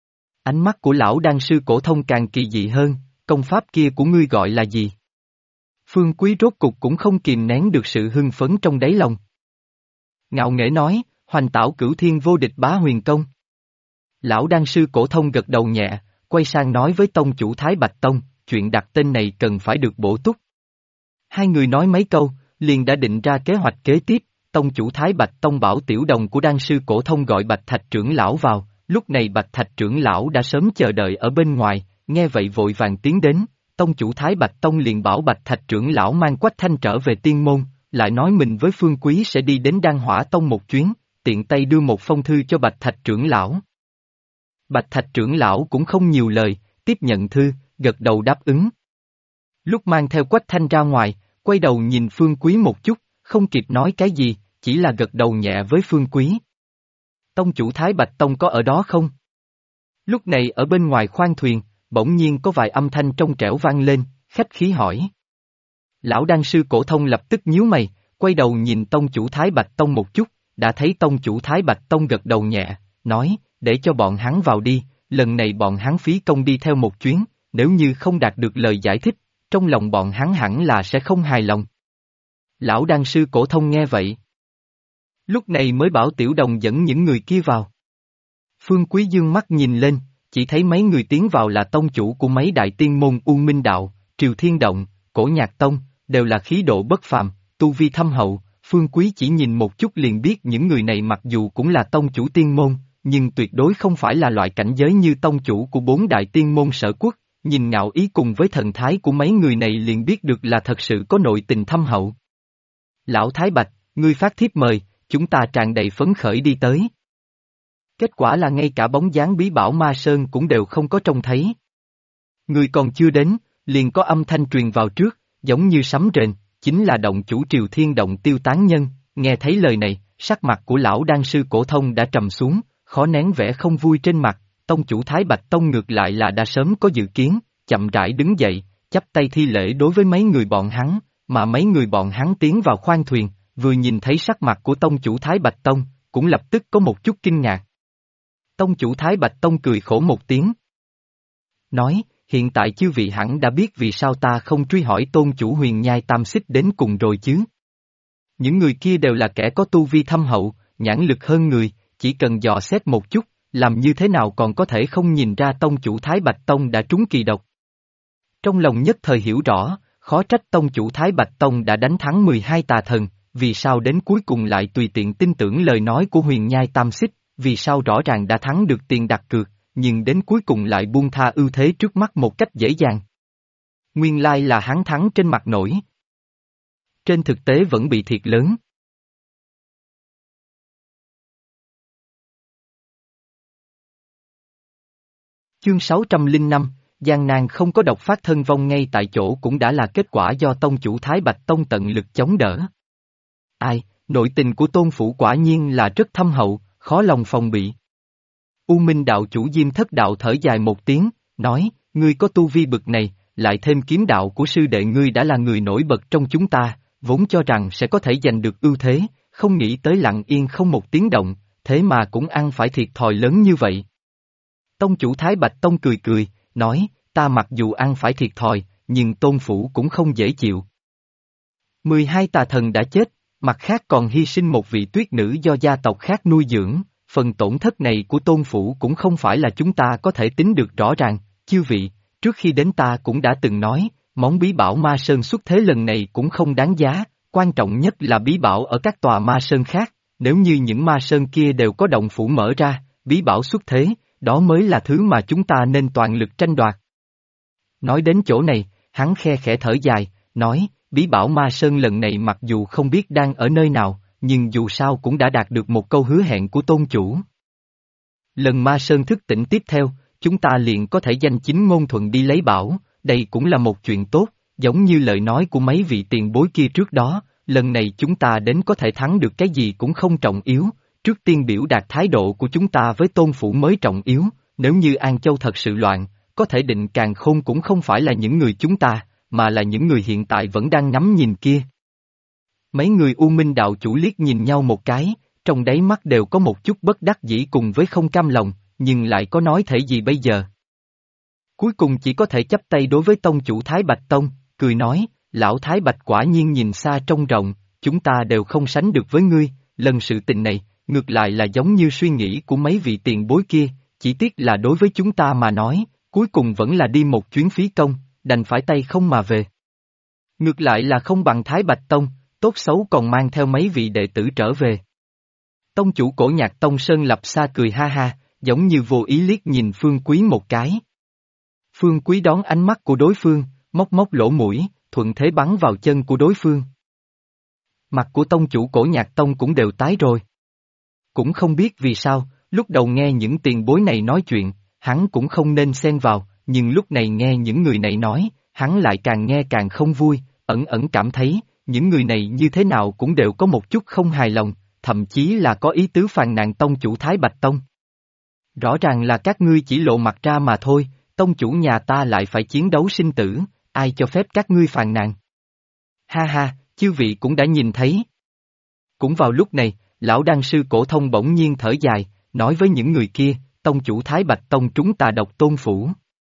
[SPEAKER 1] Ánh mắt của lão đan sư cổ thông càng kỳ dị hơn, công pháp kia của ngươi gọi là gì? Phương Quý rốt cục cũng không kìm nén được sự hưng phấn trong đáy lòng. Ngạo nghễ nói, Hoành Tảo Cửu Thiên Vô Địch Bá Huyền Công. Lão đan sư cổ thông gật đầu nhẹ, quay sang nói với tông chủ Thái Bạch Tông, chuyện đặt tên này cần phải được bổ túc. Hai người nói mấy câu, liền đã định ra kế hoạch kế tiếp, tông chủ Thái Bạch Tông bảo tiểu đồng của đan sư cổ thông gọi Bạch Thạch trưởng lão vào, lúc này Bạch Thạch trưởng lão đã sớm chờ đợi ở bên ngoài, nghe vậy vội vàng tiến đến, tông chủ Thái Bạch Tông liền bảo Bạch Thạch trưởng lão mang Quách Thanh trở về tiên môn, lại nói mình với Phương Quý sẽ đi đến Đan Hỏa Tông một chuyến, tiện tay đưa một phong thư cho Bạch Thạch trưởng lão. Bạch Thạch trưởng lão cũng không nhiều lời, tiếp nhận thư, gật đầu đáp ứng. Lúc mang theo Quách Thanh ra ngoài, quay đầu nhìn Phương Quý một chút, không kịp nói cái gì, chỉ là gật đầu nhẹ với Phương Quý. Tông chủ Thái Bạch Tông có ở đó không? Lúc này ở bên ngoài khoang thuyền, bỗng nhiên có vài âm thanh trong trẻo vang lên, khách khí hỏi. Lão đan sư cổ thông lập tức nhíu mày, quay đầu nhìn tông chủ Thái Bạch Tông một chút, đã thấy tông chủ Thái Bạch Tông gật đầu nhẹ, nói, để cho bọn hắn vào đi, lần này bọn hắn phí công đi theo một chuyến, nếu như không đạt được lời giải thích, trong lòng bọn hắn hẳn là sẽ không hài lòng. Lão đan sư cổ thông nghe vậy. Lúc này mới bảo tiểu đồng dẫn những người kia vào. Phương Quý dương mắt nhìn lên, chỉ thấy mấy người tiến vào là tông chủ của mấy đại tiên môn U Minh Đạo, Triều Thiên Động, Cổ Nhạc Tông, đều là khí độ bất phàm, tu vi thâm hậu. Phương Quý chỉ nhìn một chút liền biết những người này mặc dù cũng là tông chủ tiên môn, nhưng tuyệt đối không phải là loại cảnh giới như tông chủ của bốn đại tiên môn Sở Quốc, nhìn ngạo ý cùng với thần thái của mấy người này liền biết được là thật sự có nội tình thâm hậu. Lão Thái Bạch, ngươi phát thiếp mời, chúng ta tràn đầy phấn khởi đi tới. Kết quả là ngay cả bóng dáng bí bảo Ma Sơn cũng đều không có trông thấy. Người còn chưa đến, liền có âm thanh truyền vào trước, giống như sấm rền, chính là động chủ Triều Thiên Động Tiêu Tán Nhân, nghe thấy lời này, sắc mặt của lão đan sư cổ thông đã trầm xuống, khó nén vẻ không vui trên mặt, tông chủ Thái Bạch Tông ngược lại là đã sớm có dự kiến, chậm rãi đứng dậy, chắp tay thi lễ đối với mấy người bọn hắn, mà mấy người bọn hắn tiến vào khoang thuyền, vừa nhìn thấy sắc mặt của tông chủ Thái Bạch Tông, cũng lập tức có một chút kinh ngạc. Tông chủ Thái Bạch Tông cười khổ một tiếng. Nói, hiện tại chư vị hẳn đã biết vì sao ta không truy hỏi tôn chủ Huyền Nhai Tam Xích đến cùng rồi chứ. Những người kia đều là kẻ có tu vi thâm hậu, nhãn lực hơn người, chỉ cần dò xét một chút, làm như thế nào còn có thể không nhìn ra tông chủ Thái Bạch Tông đã trúng kỳ độc. Trong lòng nhất thời hiểu rõ, khó trách tông chủ Thái Bạch Tông đã đánh thắng 12 tà thần, vì sao đến cuối cùng lại tùy tiện tin tưởng lời nói của Huyền Nhai Tam Xích, vì sao rõ ràng đã thắng được tiền đặt cược, nhưng đến cuối cùng lại buông tha ưu thế trước mắt một cách dễ dàng. Nguyên lai là hắn thắng trên mặt nổi. Trên thực tế vẫn bị thiệt lớn. Chương 605, gian nan không có độc phát thân vong ngay tại chỗ cũng đã là kết quả do tông chủ Thái Bạch Tông tận lực chống đỡ. Ai, nội tình của tôn phủ quả nhiên là rất thâm hậu, khó lòng phòng bị. U Minh đạo chủ Diêm Thất đạo thở dài một tiếng, nói, ngươi có tu vi bực này, lại thêm kiếm đạo của sư đệ ngươi đã là người nổi bật trong chúng ta, vốn cho rằng sẽ có thể giành được ưu thế, không nghĩ tới lặng yên không một tiếng động, thế mà cũng ăn phải thiệt thòi lớn như vậy. Tông chủ Thái Bạch Tông cười cười, nói, ta mặc dù ăn phải thiệt thòi, nhưng tôn phủ cũng không dễ chịu. 12 tà thần đã chết, mặt khác còn hy sinh một vị tuyết nữ do gia tộc khác nuôi dưỡng, phần tổn thất này của tôn phủ cũng không phải là chúng ta có thể tính được rõ ràng, chư vị, trước khi đến ta cũng đã từng nói, món bí bảo Ma Sơn xuất thế lần này cũng không đáng giá, quan trọng nhất là bí bảo ở các tòa Ma Sơn khác, nếu như những Ma Sơn kia đều có động phủ mở ra, bí bảo xuất thế, đó mới là thứ mà chúng ta nên toàn lực tranh đoạt. Nói đến chỗ này, hắn khe khẽ thở dài, nói, bí bảo Ma Sơn lần này mặc dù không biết đang ở nơi nào, nhưng dù sao cũng đã đạt được một câu hứa hẹn của tôn chủ. Lần Ma Sơn thức tỉnh tiếp theo, chúng ta liền có thể danh chính ngôn thuận đi lấy bảo, đây cũng là một chuyện tốt, giống như lời nói của mấy vị tiền bối kia trước đó, lần này chúng ta đến có thể thắng được cái gì cũng không trọng yếu, trước tiên biểu đạt thái độ của chúng ta với tôn phủ mới trọng yếu, nếu như An Châu thật sự loạn, có thể định càn khôn cũng không phải là những người chúng ta, mà là những người hiện tại vẫn đang ngắm nhìn kia. Mấy người U Minh đạo chủ liếc nhìn nhau một cái, trong đáy mắt đều có một chút bất đắc dĩ cùng với không cam lòng, nhưng lại có nói thể gì bây giờ. Cuối cùng chỉ có thể chắp tay đối với tông chủ Thái Bạch Tông, cười nói, lão Thái Bạch quả nhiên nhìn xa trông rộng, chúng ta đều không sánh được với ngươi, lần sự tình này, ngược lại là giống như suy nghĩ của mấy vị tiền bối kia, chỉ tiếc là đối với chúng ta mà nói, cuối cùng vẫn là đi một chuyến phí công, đành phải tay không mà về. Ngược lại là không bằng Thái Bạch Tông, tốt xấu còn mang theo mấy vị đệ tử trở về. Tông chủ Cổ Nhạc Tông Sơn Lập Sa cười ha ha, giống như vô ý liếc nhìn Phương Quý một cái. Phương Quý đón ánh mắt của đối phương, móc móc lỗ mũi, thuận thế bắn vào chân của đối phương. Mặt của tông chủ Cổ Nhạc Tông cũng đều tái rồi. Cũng không biết vì sao, lúc đầu nghe những tiền bối này nói chuyện, hắn cũng không nên xen vào, nhưng lúc này nghe những người này nói, hắn lại càng nghe càng không vui, ẩn ẩn cảm thấy, những người này như thế nào cũng đều có một chút không hài lòng, thậm chí là có ý tứ phàn nàn tông chủ Thái Bạch Tông. Rõ ràng là các ngươi chỉ lộ mặt ra mà thôi, tông chủ nhà ta lại phải chiến đấu sinh tử, ai cho phép các ngươi phàn nàn. Ha ha, chư vị cũng đã nhìn thấy. Cũng vào lúc này, lão đan sư Cổ Thông bỗng nhiên thở dài, nói với những người kia, tông chủ Thái Bạch Tông trúng tà độc tôn phủ.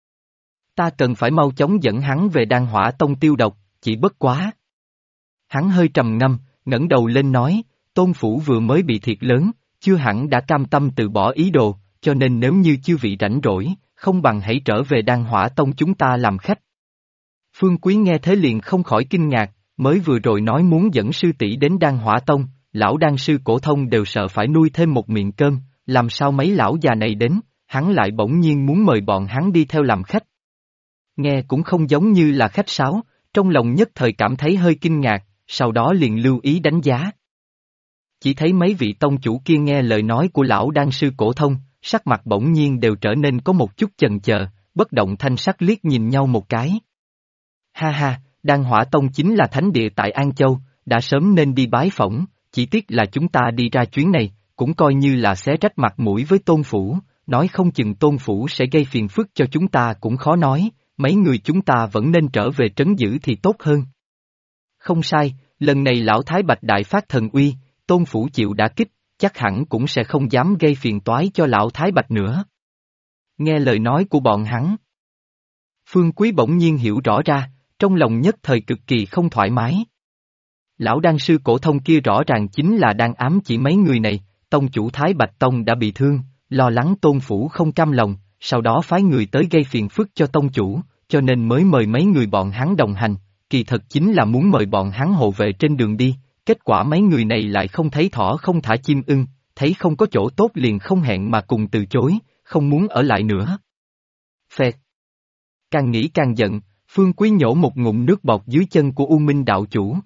[SPEAKER 1] Ta cần phải mau chóng dẫn hắn về Đan Hỏa Tông tiêu độc, chỉ bất quá. Hắn hơi trầm ngâm, ngẩng đầu lên nói, tôn phủ vừa mới bị thiệt lớn, chưa hẳn đã cam tâm từ bỏ ý đồ, cho nên nếu như chư vị rảnh rỗi, không bằng hãy trở về Đan Hỏa Tông chúng ta làm khách. Phương Quý nghe thế liền không khỏi kinh ngạc, mới vừa rồi nói muốn dẫn sư tỷ đến Đan Hỏa Tông, lão đan sư Cổ Thông đều sợ phải nuôi thêm một miệng cơm, làm sao mấy lão già này đến, hắn lại bỗng nhiên muốn mời bọn hắn đi theo làm khách. Nghe cũng không giống như là khách sáo, trong lòng nhất thời cảm thấy hơi kinh ngạc, sau đó liền lưu ý đánh giá. Chỉ thấy mấy vị tông chủ kia nghe lời nói của lão đan sư Cổ Thông, sắc mặt bỗng nhiên đều trở nên có một chút chần chờ, bất động thanh sắc liếc nhìn nhau một cái. Ha ha, Đan Hỏa Tông chính là thánh địa tại An Châu, đã sớm nên đi bái phỏng, chỉ tiếc là chúng ta đi ra chuyến này, cũng coi như là xé rách mặt mũi với tôn phủ, nói không chừng tôn phủ sẽ gây phiền phức cho chúng ta cũng khó nói, mấy người chúng ta vẫn nên trở về trấn giữ thì tốt hơn. Không sai, lần này lão Thái Bạch đại phát thần uy, tôn phủ chịu đả kích, chắc hẳn cũng sẽ không dám gây phiền toái cho lão Thái Bạch nữa. Nghe lời nói của bọn hắn, Phương Quý bỗng nhiên hiểu rõ ra, trong lòng nhất thời cực kỳ không thoải mái. Lão đan sư Cổ Thông kia rõ ràng chính là đang ám chỉ mấy người này, tông chủ Thái Bạch Tông đã bị thương, lo lắng tôn phủ không cam lòng, sau đó phái người tới gây phiền phức cho tông chủ, cho nên mới mời mấy người bọn hắn đồng hành, kỳ thật chính là muốn mời bọn hắn hộ vệ trên đường đi, kết quả mấy người này lại không thấy thỏ không thả chim ưng, thấy không có chỗ tốt liền không hẹn mà cùng từ chối, không muốn ở lại nữa. Phẹt. Càng nghĩ càng giận, Phương Quý nhổ một ngụm nước bọt dưới chân của U Minh đạo chủ.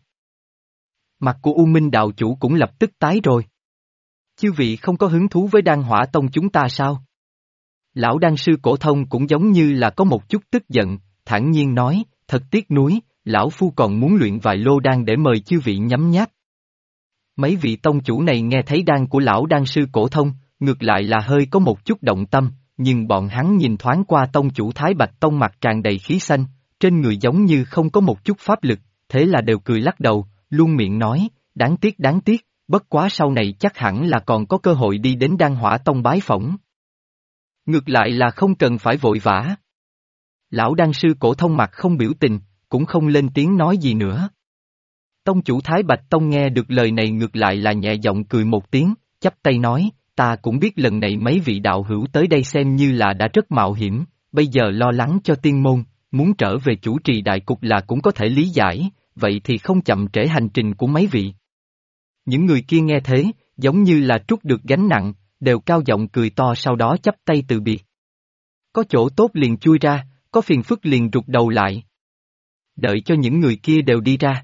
[SPEAKER 1] Mặt của U Minh đạo chủ cũng lập tức tái rồi. Chư vị không có hứng thú với Đan Hỏa Tông chúng ta sao? Lão đan sư Cổ Thông cũng giống như là có một chút tức giận, thản nhiên nói, thật tiếc nuối, lão phu còn muốn luyện vài lô đan để mời chư vị nhấm nháp. Mấy vị tông chủ này nghe thấy đan của lão đan sư Cổ Thông, ngược lại là hơi có một chút động tâm, nhưng bọn hắn nhìn thoáng qua tông chủ Thái Bạch Tông mặt tràn đầy khí xanh, trên người giống như không có một chút pháp lực, thế là đều cười lắc đầu, luôn miệng nói, đáng tiếc, bất quá sau này chắc hẳn là còn có cơ hội đi đến Đan Hỏa Tông bái phỏng. Ngược lại là không cần phải vội vã. Lão đan sư Cổ Thông mặt không biểu tình, cũng không lên tiếng nói gì nữa. Tông chủ Thái Bạch Tông nghe được lời này ngược lại là nhẹ giọng cười một tiếng, chắp tay nói, ta cũng biết lần này mấy vị đạo hữu tới đây xem như là đã rất mạo hiểm, bây giờ lo lắng cho tiên môn, muốn trở về chủ trì đại cục là cũng có thể lý giải, vậy thì không chậm trễ hành trình của mấy vị. Những người kia nghe thế, giống như là trút được gánh nặng, đều cao giọng cười to sau đó chắp tay từ biệt. Có chỗ tốt liền chui ra, có phiền phức liền rụt đầu lại. Đợi cho những người kia đều đi ra.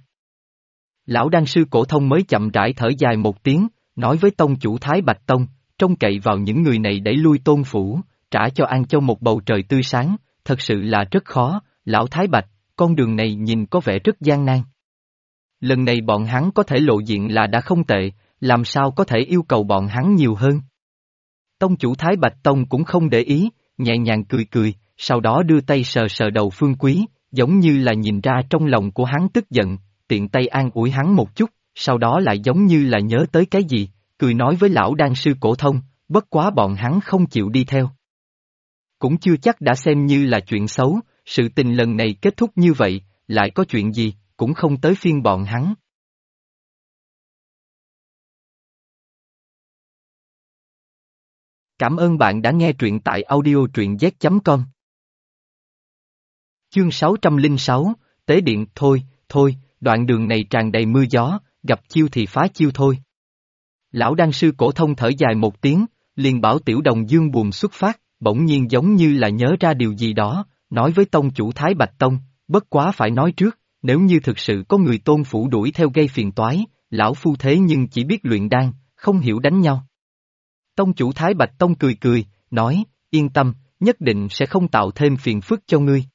[SPEAKER 1] Lão đan sư Cổ Thông mới chậm rãi thở dài một tiếng, nói với tông chủ Thái Bạch Tông, trông cậy vào những người này đẩy lui tôn phủ, trả cho An Châu một bầu trời tươi sáng, thật sự là rất khó, lão Thái Bạch, con đường này nhìn có vẻ rất gian nan. Lần này bọn hắn có thể lộ diện là đã không tệ, làm sao có thể yêu cầu bọn hắn nhiều hơn. Tông chủ Thái Bạch Tông cũng không để ý, nhẹ nhàng cười cười, sau đó đưa tay sờ sờ đầu Phương Quý, giống như là nhìn ra trong lòng của hắn tức giận, tiện tay an ủi hắn một chút, sau đó lại giống như là nhớ tới cái gì, cười nói với lão đan sư Cổ Thông, bất quá bọn hắn không chịu đi theo. Cũng chưa chắc đã xem như là chuyện xấu, sự tình lần này kết thúc như vậy, lại có chuyện gì, cũng không tới phiên bọn hắn. Cảm ơn bạn đã nghe truyện tại audio truyện z.com. Chương 606, Tế điện, thôi, đoạn đường này tràn đầy mưa gió, gặp chiêu thì phá chiêu thôi. Lão đan sư cổ thông thở dài một tiếng, liền bảo Tiểu Đồng Dương buồm xuất phát, bỗng nhiên giống như là nhớ ra điều gì đó, nói với tông chủ Thái Bạch Tông, bất quá phải nói trước, nếu như thực sự có người Tôn phủ đuổi theo gây phiền toái, lão phu thế nhưng chỉ biết luyện đan, không hiểu đánh nhau. Tông chủ Thái Bạch Tông cười cười, nói, yên tâm, nhất định sẽ không tạo thêm phiền phức cho ngươi.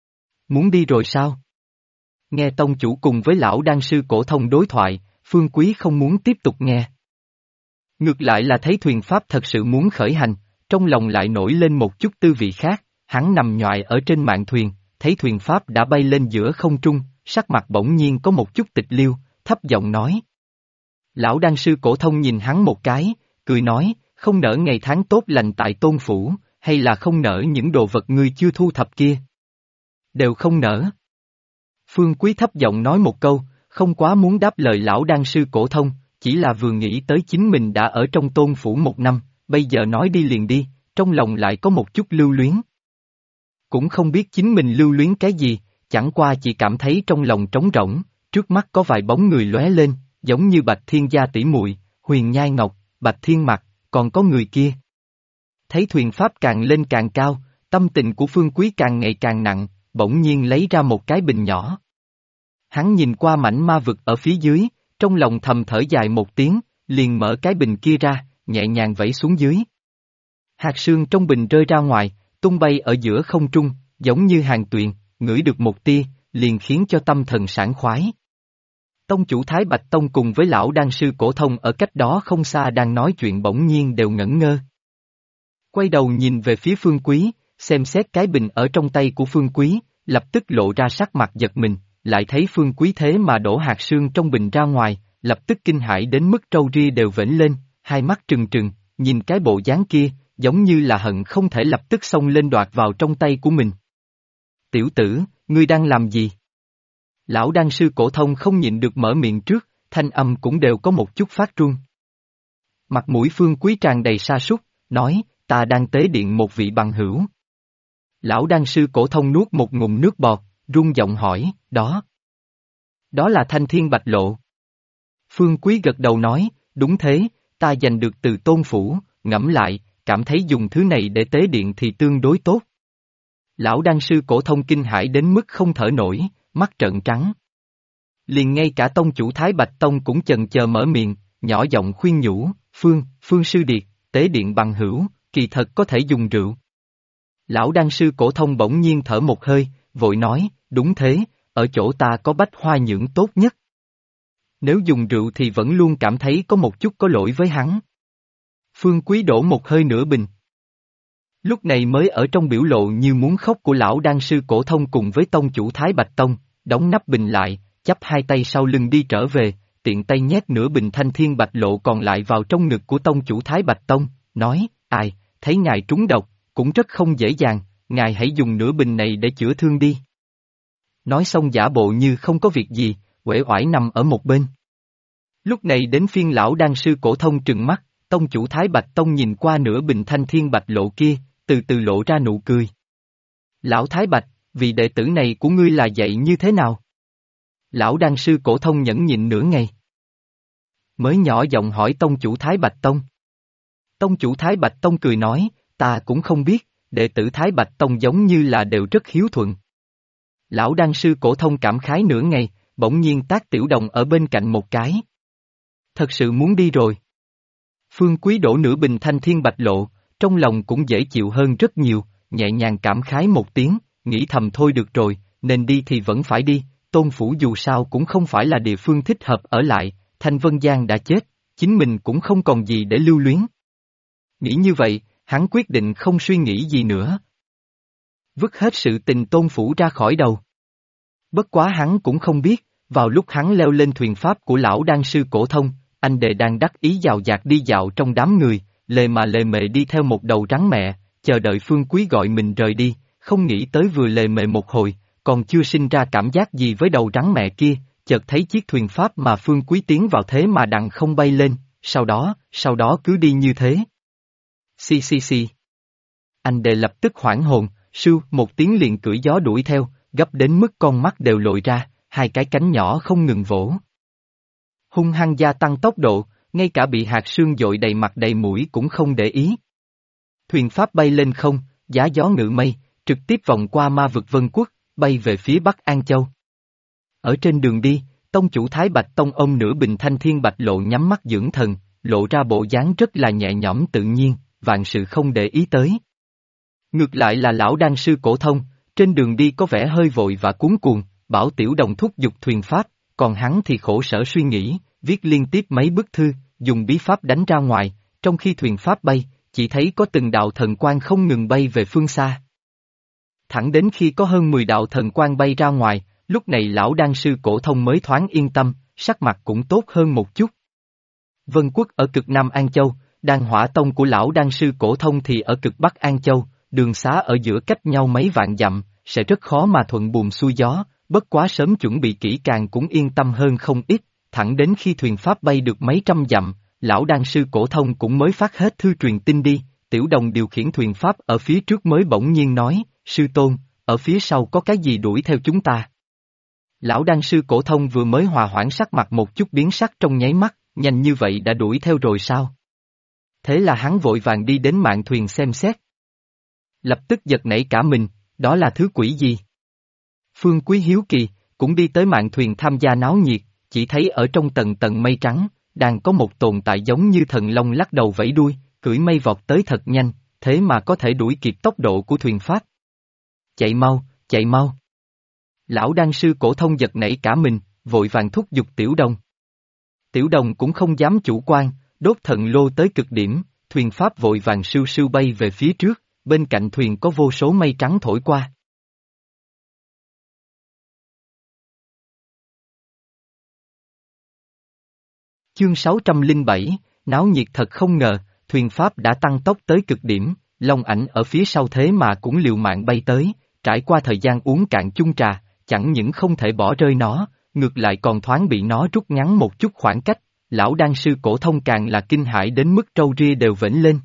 [SPEAKER 1] Muốn đi rồi sao? Nghe tông chủ cùng với lão đan sư cổ thông đối thoại, Phương Quý không muốn tiếp tục nghe. Ngược lại là thấy thuyền pháp thật sự muốn khởi hành, trong lòng lại nổi lên một chút tư vị khác, hắn nằm nhoài ở trên mạn thuyền, thấy thuyền pháp đã bay lên giữa không trung, sắc mặt bỗng nhiên có một chút tịch liêu, thấp giọng nói. Lão đan sư cổ thông nhìn hắn một cái, cười nói, không nỡ ngày tháng tốt lành tại Tôn phủ, hay là không nỡ những đồ vật ngươi chưa thu thập kia? Đều không nỡ. Phương Quý thấp giọng nói một câu, không quá muốn đáp lời lão đan sư cổ thông, chỉ là vừa nghĩ tới chính mình đã ở trong Tôn phủ 1 năm, bây giờ nói đi liền đi, trong lòng lại có một chút lưu luyến. Cũng không biết chính mình lưu luyến cái gì, chẳng qua chỉ cảm thấy trong lòng trống rỗng, trước mắt có vài bóng người lóe lên, giống như Bạch Thiên gia tỷ muội, Huyền Nhai Ngọc, Bạch Thiên Mặc, còn có người kia. Thấy thuyền pháp càng lên càng cao, tâm tình của Phương Quý càng ngày càng nặng, bỗng nhiên lấy ra một cái bình nhỏ. Hắn nhìn qua mảnh ma vực ở phía dưới, trong lòng thầm thở dài một tiếng, liền mở cái bình kia ra, nhẹ nhàng vẩy xuống dưới. Hạt sương trong bình rơi ra ngoài, tung bay ở giữa không trung, giống như hàng tuyền, ngửi được một tia, liền khiến cho tâm thần sảng khoái. Tông chủ Thái Bạch Tông cùng với lão đan sư cổ thông ở cách đó không xa đang nói chuyện bỗng nhiên đều ngẩn ngơ. Quay đầu nhìn về phía Phương Quý, xem xét cái bình ở trong tay của Phương Quý, lập tức lộ ra sắc mặt giật mình, lại thấy Phương Quý thế mà đổ hạt sương trong bình ra ngoài, lập tức kinh hãi đến mức râu ria đều vểnh lên, hai mắt trừng trừng, nhìn cái bộ dáng kia, giống như là hận không thể lập tức xông lên đoạt vào trong tay của mình. Tiểu tử, ngươi đang làm gì? Lão đan sư cổ thông không nhịn được mở miệng trước, thanh âm cũng đều có một chút phát run. Mặt mũi Phương Quý tràn đầy sa sút, nói, ta đang tế điện một vị bằng hữu. Lão đan sư cổ thông nuốt một ngụm nước bọt, run giọng hỏi, đó. Đó là Thanh Thiên Bạch Lộ. Phương Quý gật đầu nói, đúng thế, ta giành được từ Tôn phủ, ngẫm lại, cảm thấy dùng thứ này để tế điện thì tương đối tốt. Lão đan sư cổ thông kinh hãi đến mức không thở nổi, mắt trợn trắng. Liền ngay cả tông chủ Thái Bạch Tông cũng chần chờ mở miệng, nhỏ giọng khuyên nhủ, Phương sư điệt, tế điện bằng hữu, kỳ thật có thể dùng rượu. Lão đan sư cổ thông bỗng nhiên thở một hơi, vội nói, đúng thế, ở chỗ ta có bách hoa nhưỡng tốt nhất. Nếu dùng rượu thì vẫn luôn cảm thấy có một chút có lỗi với hắn. Phương Quý đổ một hơi nửa bình. Lúc này mới ở trong biểu lộ như muốn khóc của lão đan sư cổ thông cùng với tông chủ Thái Bạch Tông, đóng nắp bình lại, chắp hai tay sau lưng đi trở về, tiện tay nhét nửa bình Thanh Thiên Bạch Lộ còn lại vào trong ngực của tông chủ Thái Bạch Tông, nói, ai, thấy ngài trúng độc, cũng rất không dễ dàng, ngài hãy dùng nửa bình này để chữa thương đi. Nói xong giả bộ như không có việc gì, uể oải nằm ở một bên. Lúc này đến phiên lão đan sư cổ thông trừng mắt, tông chủ Thái Bạch Tông nhìn qua nửa bình Thanh Thiên Bạch Lộ kia, từ từ lộ ra nụ cười. Lão Thái Bạch, vị đệ tử này của ngươi là dạy như thế nào? Lão đan sư cổ thông nhẫn nhịn nửa ngày. Mới nhỏ giọng hỏi tông chủ Thái Bạch Tông. Tông chủ Thái Bạch Tông cười nói, ta cũng không biết, đệ tử Thái Bạch Tông giống như là đều rất hiếu thuận. Lão đan sư cổ thông cảm khái nửa ngày, bỗng nhiên tát Tiểu Đồng ở bên cạnh một cái. Thật sự muốn đi rồi. Phương Quý đổ nửa bình Thanh Thiên Bạch Lộ, trong lòng cũng dễ chịu hơn rất nhiều, nhẹ nhàng cảm khái một tiếng, nghĩ thầm thôi được rồi, nên đi thì vẫn phải đi, Tôn phủ dù sao cũng không phải là địa phương thích hợp ở lại, Thanh Vân Giang đã chết, chính mình cũng không còn gì để lưu luyến. Nghĩ như vậy, hắn quyết định không suy nghĩ gì nữa. Vứt hết sự tình Tôn phủ ra khỏi đầu. Bất quá hắn cũng không biết, vào lúc hắn leo lên thuyền pháp của lão đan sư cổ thông, anh đệ đang đắc ý dào dạt đi dạo trong đám người, lề mà lề mề đi theo một đầu rắn mẹ, chờ đợi Phương Quý gọi mình rời đi, không nghĩ tới vừa lề mề một hồi, còn chưa sinh ra cảm giác gì với đầu rắn mẹ kia, chợt thấy chiếc thuyền pháp mà Phương Quý tiến vào thế mà đặng không bay lên, sau đó cứ đi như thế. Xì. Anh Đề lập tức hoảng hồn, sưu một tiếng liền cưỡi gió đuổi theo, gấp đến mức con mắt đều lồi ra, hai cái cánh nhỏ không ngừng vỗ. Hung hăng gia tăng tốc độ, ngay cả bị hạt sương dội đầy mặt đầy mũi cũng không để ý. Thuyền pháp bay lên không, giá gió ngự mây, trực tiếp vòng qua ma vực Vân Quốc, bay về phía Bắc An Châu. Ở trên đường đi, tông chủ Thái Bạch Tông ôm nửa bình thanh thiên bạch lộ nhắm mắt dưỡng thần, lộ ra bộ dáng rất là nhẹ nhõm tự nhiên, vạn sự không để ý tới. Ngược lại là lão đan sư Cổ Thông, trên đường đi có vẻ hơi vội và cuống cuồng, bảo Tiểu Đồng thúc giục thuyền pháp, còn hắn thì khổ sở suy nghĩ, viết liên tiếp mấy bức thư, dùng bí pháp đánh ra ngoài, trong khi thuyền pháp bay, chỉ thấy có từng đạo thần quang không ngừng bay về phương xa. Thẳng đến khi có hơn 10 đạo thần quang bay ra ngoài, lúc này lão đan sư Cổ Thông mới thoáng yên tâm, sắc mặt cũng tốt hơn một chút. Vân Quốc ở cực Nam An Châu, đan hỏa tông của lão đan sư Cổ Thông thì ở cực Bắc An Châu, đường xá ở giữa cách nhau mấy vạn dặm, sẽ rất khó mà thuận buồm xuôi gió, bất quá sớm chuẩn bị kỹ càng cũng yên tâm hơn không ít, thẳng đến khi thuyền pháp bay được mấy trăm dặm, lão đan sư Cổ Thông cũng mới phát hết thư truyền tin đi, Tiểu Đồng điều khiển thuyền pháp ở phía trước mới bỗng nhiên nói, sư tôn, ở phía sau có cái gì đuổi theo chúng ta. Lão đan sư Cổ Thông vừa mới hòa hoãn sắc mặt một chút biến sắc trong nháy mắt, nhanh như vậy đã đuổi theo rồi sao? Thế là hắn vội vàng đi đến mạn thuyền xem xét. Lập tức giật nảy cả mình, đó là thứ quỷ gì? Phương Quý hiếu kỳ, cũng đi tới mạn thuyền tham gia náo nhiệt, chỉ thấy ở trong tầng tầng mây trắng, đang có một tồn tại giống như thần long lắc đầu vẫy đuôi, cưỡi mây vọt tới thật nhanh, thế mà có thể đuổi kịp tốc độ của thuyền pháp. Chạy mau, chạy mau. Lão đan sư Cổ Thông giật nảy cả mình, vội vàng thúc giục Tiểu Đồng. Tiểu Đồng cũng không dám chủ quan, đốt thần lô tới cực điểm, thuyền pháp vội vàng sưu sưu bay về phía trước, bên cạnh thuyền có vô số mây trắng thổi qua. Chương 607, náo nhiệt thật không ngờ, thuyền pháp đã tăng tốc tới cực điểm, Long Ảnh ở phía sau thế mà cũng liều mạng bay tới, trải qua thời gian uống cạn chung trà, chẳng những không thể bỏ rơi nó, ngược lại còn thoáng bị nó rút ngắn một chút khoảng cách, lão đan sư Cổ Thông càng là kinh hãi đến mức trâu ria đều vểnh lên.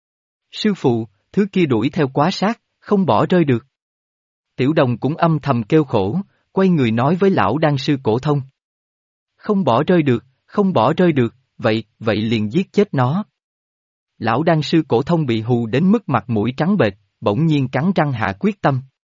[SPEAKER 1] Sư phụ, thứ kia đuổi theo quá sát, không bỏ rơi được. Tiểu Đồng cũng âm thầm kêu khổ, quay người nói với lão đan sư Cổ Thông. Không bỏ rơi được, không bỏ rơi được, vậy liền giết chết nó. Lão đan sư Cổ Thông bị hù đến mức mặt mũi trắng bệch, bỗng nhiên cắn răng hạ quyết tâm.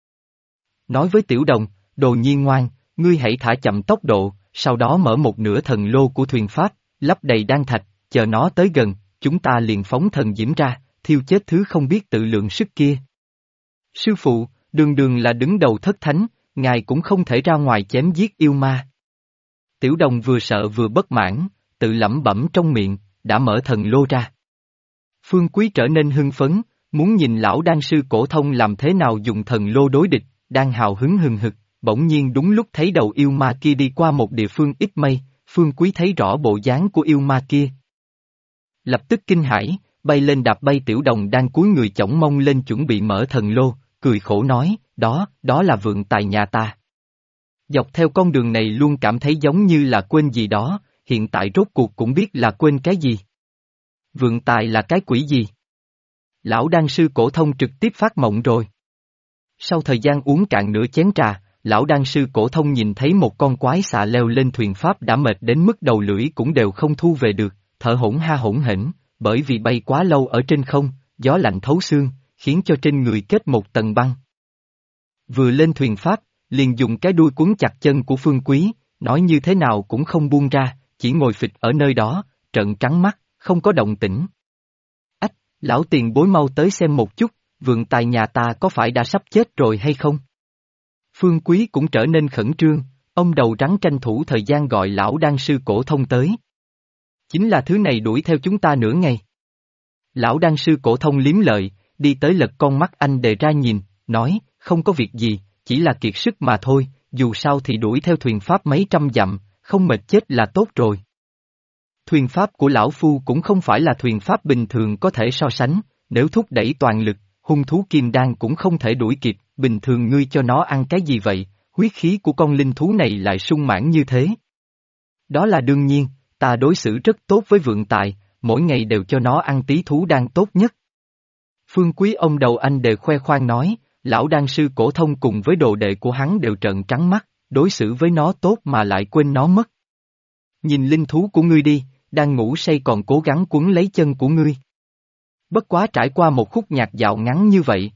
[SPEAKER 1] Nói với Tiểu Đồng, đồ nhi ngoan, ngươi hãy thả chậm tốc độ, sau đó mở một nửa thần lô của thuyền pháp, lấp đầy đan thạch, chờ nó tới gần, chúng ta liền phóng thần diễm ra, thiêu chết thứ không biết tự lượng sức kia. Sư phụ, đường là đứng đầu thất thánh, ngài cũng không thể ra ngoài chém giết yêu ma. Tiểu Đồng vừa sợ vừa bất mãn, tự lẩm bẩm trong miệng, đã mở thần lô ra. Phương Quý trở nên hưng phấn, muốn nhìn lão đan sư Cổ Thông làm thế nào dùng thần lô đối địch, đang hào hứng hừng hực, bỗng nhiên đúng lúc thấy đầu yêu ma kia đi qua một địa phương ít mây, Phương Quý thấy rõ bộ dáng của yêu ma kia. Lập tức kinh hãi, bay lên đạp bay Tiểu Đồng đang cúi người chổng mông lên chuẩn bị mở thần lô, cười khổ nói, đó là vượng tài nhà ta. Dọc theo con đường này luôn cảm thấy giống như là quên gì đó, hiện tại rốt cuộc cũng biết là quên cái gì. Vượng tài là cái quỷ gì? Lão đan sư Cổ Thông trực tiếp phát mộng rồi. Sau thời gian uống cạn nửa chén trà, lão đan sư Cổ Thông nhìn thấy một con quái xà leo lên thuyền pháp đã mệt đến mức đầu lưỡi cũng đều không thu về được, thở hổn hển, bởi vì bay quá lâu ở trên không, gió lạnh thấu xương, khiến cho trên người kết một tầng băng. Vừa lên thuyền pháp, liền dùng cái đuôi quấn chặt chân của Phương Quý, nói như thế nào cũng không buông ra, chỉ ngồi phịch ở nơi đó, trợn trắng mắt, không có động tĩnh. Ách, lão tiền bối mau tới xem một chút, vượng tài nhà ta có phải đã sắp chết rồi hay không? Phương Quý cũng trở nên khẩn trương, ông đầu rắn tranh thủ thời gian gọi lão đan sư Cổ Thông tới. Chính là thứ này đuổi theo chúng ta nửa ngày. Lão đan sư Cổ Thông liếm lợi, đi tới lật con mắt anh Đề ra nhìn, nói, không có việc gì, chỉ là kiệt sức mà thôi, dù sao thì đuổi theo thuyền pháp mấy trăm dặm, không mệt chết là tốt rồi. Thuyền pháp của lão phu cũng không phải là thuyền pháp bình thường có thể so sánh, nếu thúc đẩy toàn lực, hung thú kim đan cũng không thể đuổi kịp, bình thường ngươi cho nó ăn cái gì vậy, huyết khí của con linh thú này lại sung mãn như thế. Đó là đương nhiên, ta đối xử rất tốt với vượng tài, mỗi ngày đều cho nó ăn tí thú đan tốt nhất. Phương Quý ông đầu anh đều khoe khoang nói, lão đan sư cổ thông cùng với đồ đệ của hắn đều trợn trắng mắt, đối xử với nó tốt mà lại quên nó mất. Nhìn linh thú của ngươi đi, đang ngủ say còn cố gắng quấn lấy chân của ngươi. Bất quá trải qua một khúc nhạc dạo ngắn như vậy.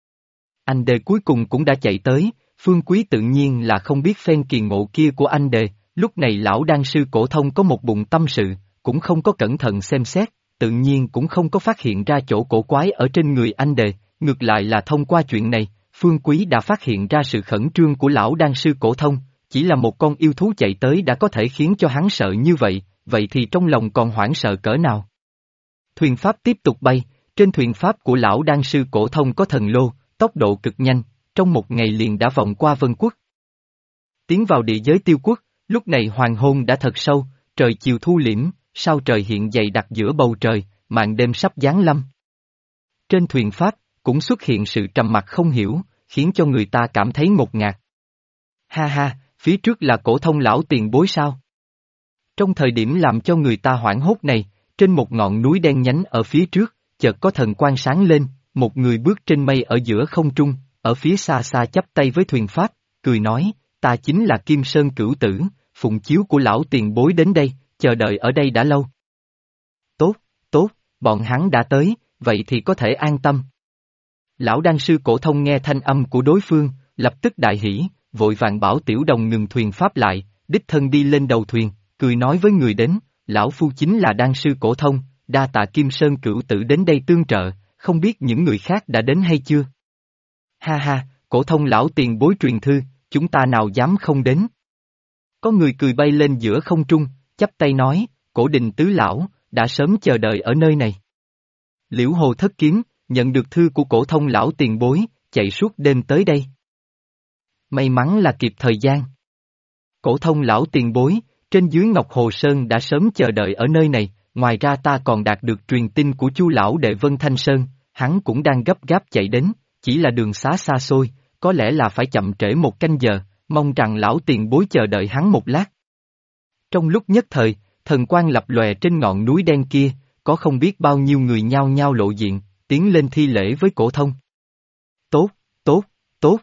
[SPEAKER 1] Anh đề cuối cùng cũng đã chạy tới, Phương Quý tự nhiên là không biết phen kỳ ngộ kia của anh đề, lúc này lão đan sư cổ thông có một bụng tâm sự, cũng không có cẩn thận xem xét, tự nhiên cũng không có phát hiện ra chỗ cổ quái ở trên người anh đề, ngược lại là thông qua chuyện này, Phương Quý đã phát hiện ra sự khẩn trương của lão đan sư cổ thông, chỉ là một con yêu thú chạy tới đã có thể khiến cho hắn sợ như vậy, vậy thì trong lòng còn hoảng sợ cỡ nào. Thuyền pháp tiếp tục bay, trên thuyền pháp của lão đan sư cổ thông có thần lô, tốc độ cực nhanh, trong một ngày liền đã vòng qua Vân Quốc. Tiến vào địa giới Tiêu Quốc, lúc này hoàng hôn đã thật sâu, trời chiều thu liễm, sao trời hiện dày đặc giữa bầu trời, màn đêm sắp giáng lâm. Trên thuyền pháp, cũng xuất hiện sự trầm mặc không hiểu, khiến cho người ta cảm thấy ngột ngạt. Ha ha, phía trước là cổ thông lão tiền bối sao? Trong thời điểm làm cho người ta hoảng hốt này, trên một ngọn núi đen nhánh ở phía trước, chợt có thần quang sáng lên, một người bước trên mây ở giữa không trung, ở phía xa xa chắp tay với thuyền pháp, cười nói, ta chính là Kim Sơn Cửu Tử, phụng chiếu của lão tiền bối đến đây, chờ đợi ở đây đã lâu. Tốt, tốt, bọn hắn đã tới, vậy thì có thể an tâm. Lão đan sư cổ thông nghe thanh âm của đối phương, lập tức đại hỉ, vội vàng bảo tiểu đồng ngừng thuyền pháp lại, đích thân đi lên đầu thuyền, cười nói với người đến, lão phu chính là đan sư cổ thông, đa tạ Kim Sơn Cửu Tử đến đây tương trợ, không biết những người khác đã đến hay chưa? Ha ha, cổ thông lão tiền bối truyền thư, chúng ta nào dám không đến. Có người cười bay lên giữa không trung, chắp tay nói, cổ đình tứ lão, đã sớm chờ đợi ở nơi này. Liễu Hồ Thất Kiếm, nhận được thư của cổ thông lão tiền bối, chạy suốt đêm tới đây. May mắn là kịp thời gian. Cổ thông lão tiền bối, trên dưới Ngọc Hồ Sơn đã sớm chờ đợi ở nơi này, ngoài ra ta còn đạt được truyền tin của Chu lão đệ Vân Thanh Sơn, hắn cũng đang gấp gáp chạy đến, chỉ là đường xá xa xôi, có lẽ là phải chậm trễ một canh giờ, mong rằng lão tiền bối chờ đợi hắn một lát. Trong lúc nhất thời, thần quang lập lòe trên ngọn núi đen kia, có không biết bao nhiêu người nhao nhao lộ diện, tiến lên thi lễ với cổ thông. Tốt, tốt, tốt.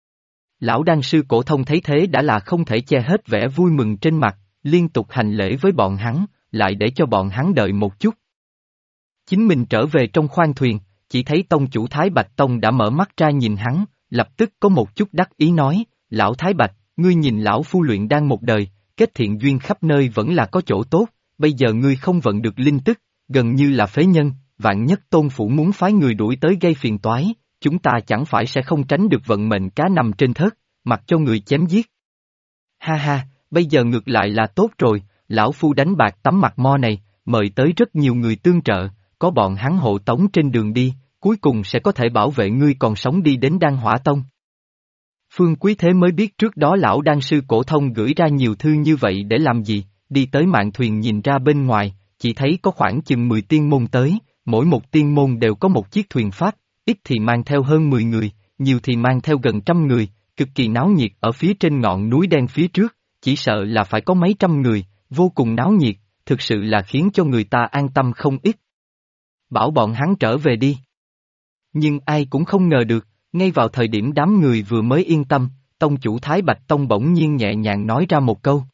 [SPEAKER 1] Lão đan sư cổ thông thấy thế đã là không thể che hết vẻ vui mừng trên mặt, liên tục hành lễ với bọn hắn, lại để cho bọn hắn đợi một chút. Chính mình trở về trong khoang thuyền, chỉ thấy tông chủ Thái Bạch Tông đã mở mắt ra nhìn hắn, lập tức có một chút đắc ý nói, lão Thái Bạch, ngươi nhìn lão phu luyện đan một đời, kết thiện duyên khắp nơi vẫn là có chỗ tốt, bây giờ ngươi không vận được linh tức, gần như là phế nhân, vạn nhất tôn phủ muốn phái người đuổi tới gây phiền toái, chúng ta chẳng phải sẽ không tránh được vận mệnh cá nằm trên thớt, mặc cho người chém giết. Ha ha, bây giờ ngược lại là tốt rồi, lão phu đánh bạc tấm mặt mo này, mời tới rất nhiều người tương trợ, có bọn hắn hộ tống trên đường đi, cuối cùng sẽ có thể bảo vệ ngươi còn sống đi đến Đan Hỏa Tông. Phương Quý thế mới biết trước đó lão đan sư cổ thông gửi ra nhiều thư như vậy để làm gì, đi tới mạn thuyền nhìn ra bên ngoài, chỉ thấy có khoảng chừng 10 tiên môn tới, mỗi một tiên môn đều có một chiếc thuyền pháp, ít thì mang theo hơn 10 người, nhiều thì mang theo gần 100 người, cực kỳ náo nhiệt ở phía trên ngọn núi đen phía trước, chỉ sợ là phải có mấy trăm người, vô cùng náo nhiệt, thực sự là khiến cho người ta an tâm không ít. Bảo bọn hắn trở về đi. Nhưng ai cũng không ngờ được, ngay vào thời điểm đám người vừa mới yên tâm, tông chủ Thái Bạch Tông bỗng nhiên nhẹ nhàng nói ra một câu.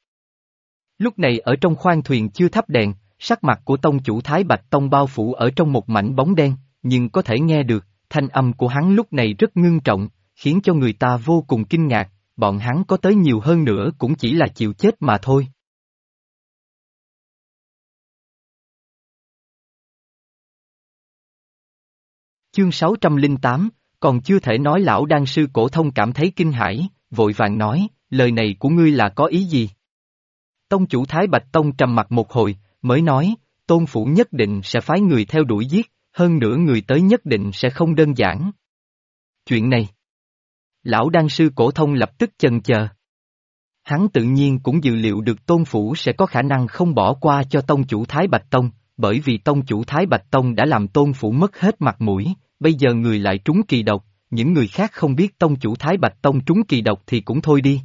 [SPEAKER 1] Lúc này ở trong khoang thuyền chưa thắp đèn, sắc mặt của tông chủ Thái Bạch Tông bao phủ ở trong một mảnh bóng đen, nhưng có thể nghe được, thanh âm của hắn lúc này rất ngưng trọng, khiến cho người ta vô cùng kinh ngạc, bọn hắn có tới nhiều hơn nữa cũng chỉ là chịu chết mà thôi. Chương 608, còn chưa thể nói lão đan sư cổ thông cảm thấy kinh hãi, vội vàng nói, lời này của ngươi là có ý gì? Tông chủ Thái Bạch Tông trầm mặc một hồi, mới nói, tôn phủ nhất định sẽ phái người theo đuổi giết, hơn nữa người tới nhất định sẽ không đơn giản. Chuyện này. Lão đan sư cổ thông lập tức chần chờ. Hắn tự nhiên cũng dự liệu được Tôn Phủ sẽ có khả năng không bỏ qua cho tông chủ Thái Bạch Tông, bởi vì tông chủ Thái Bạch Tông đã làm Tôn Phủ mất hết mặt mũi, bây giờ người lại trúng kỳ độc, những người khác không biết tông chủ Thái Bạch Tông trúng kỳ độc thì cũng thôi đi.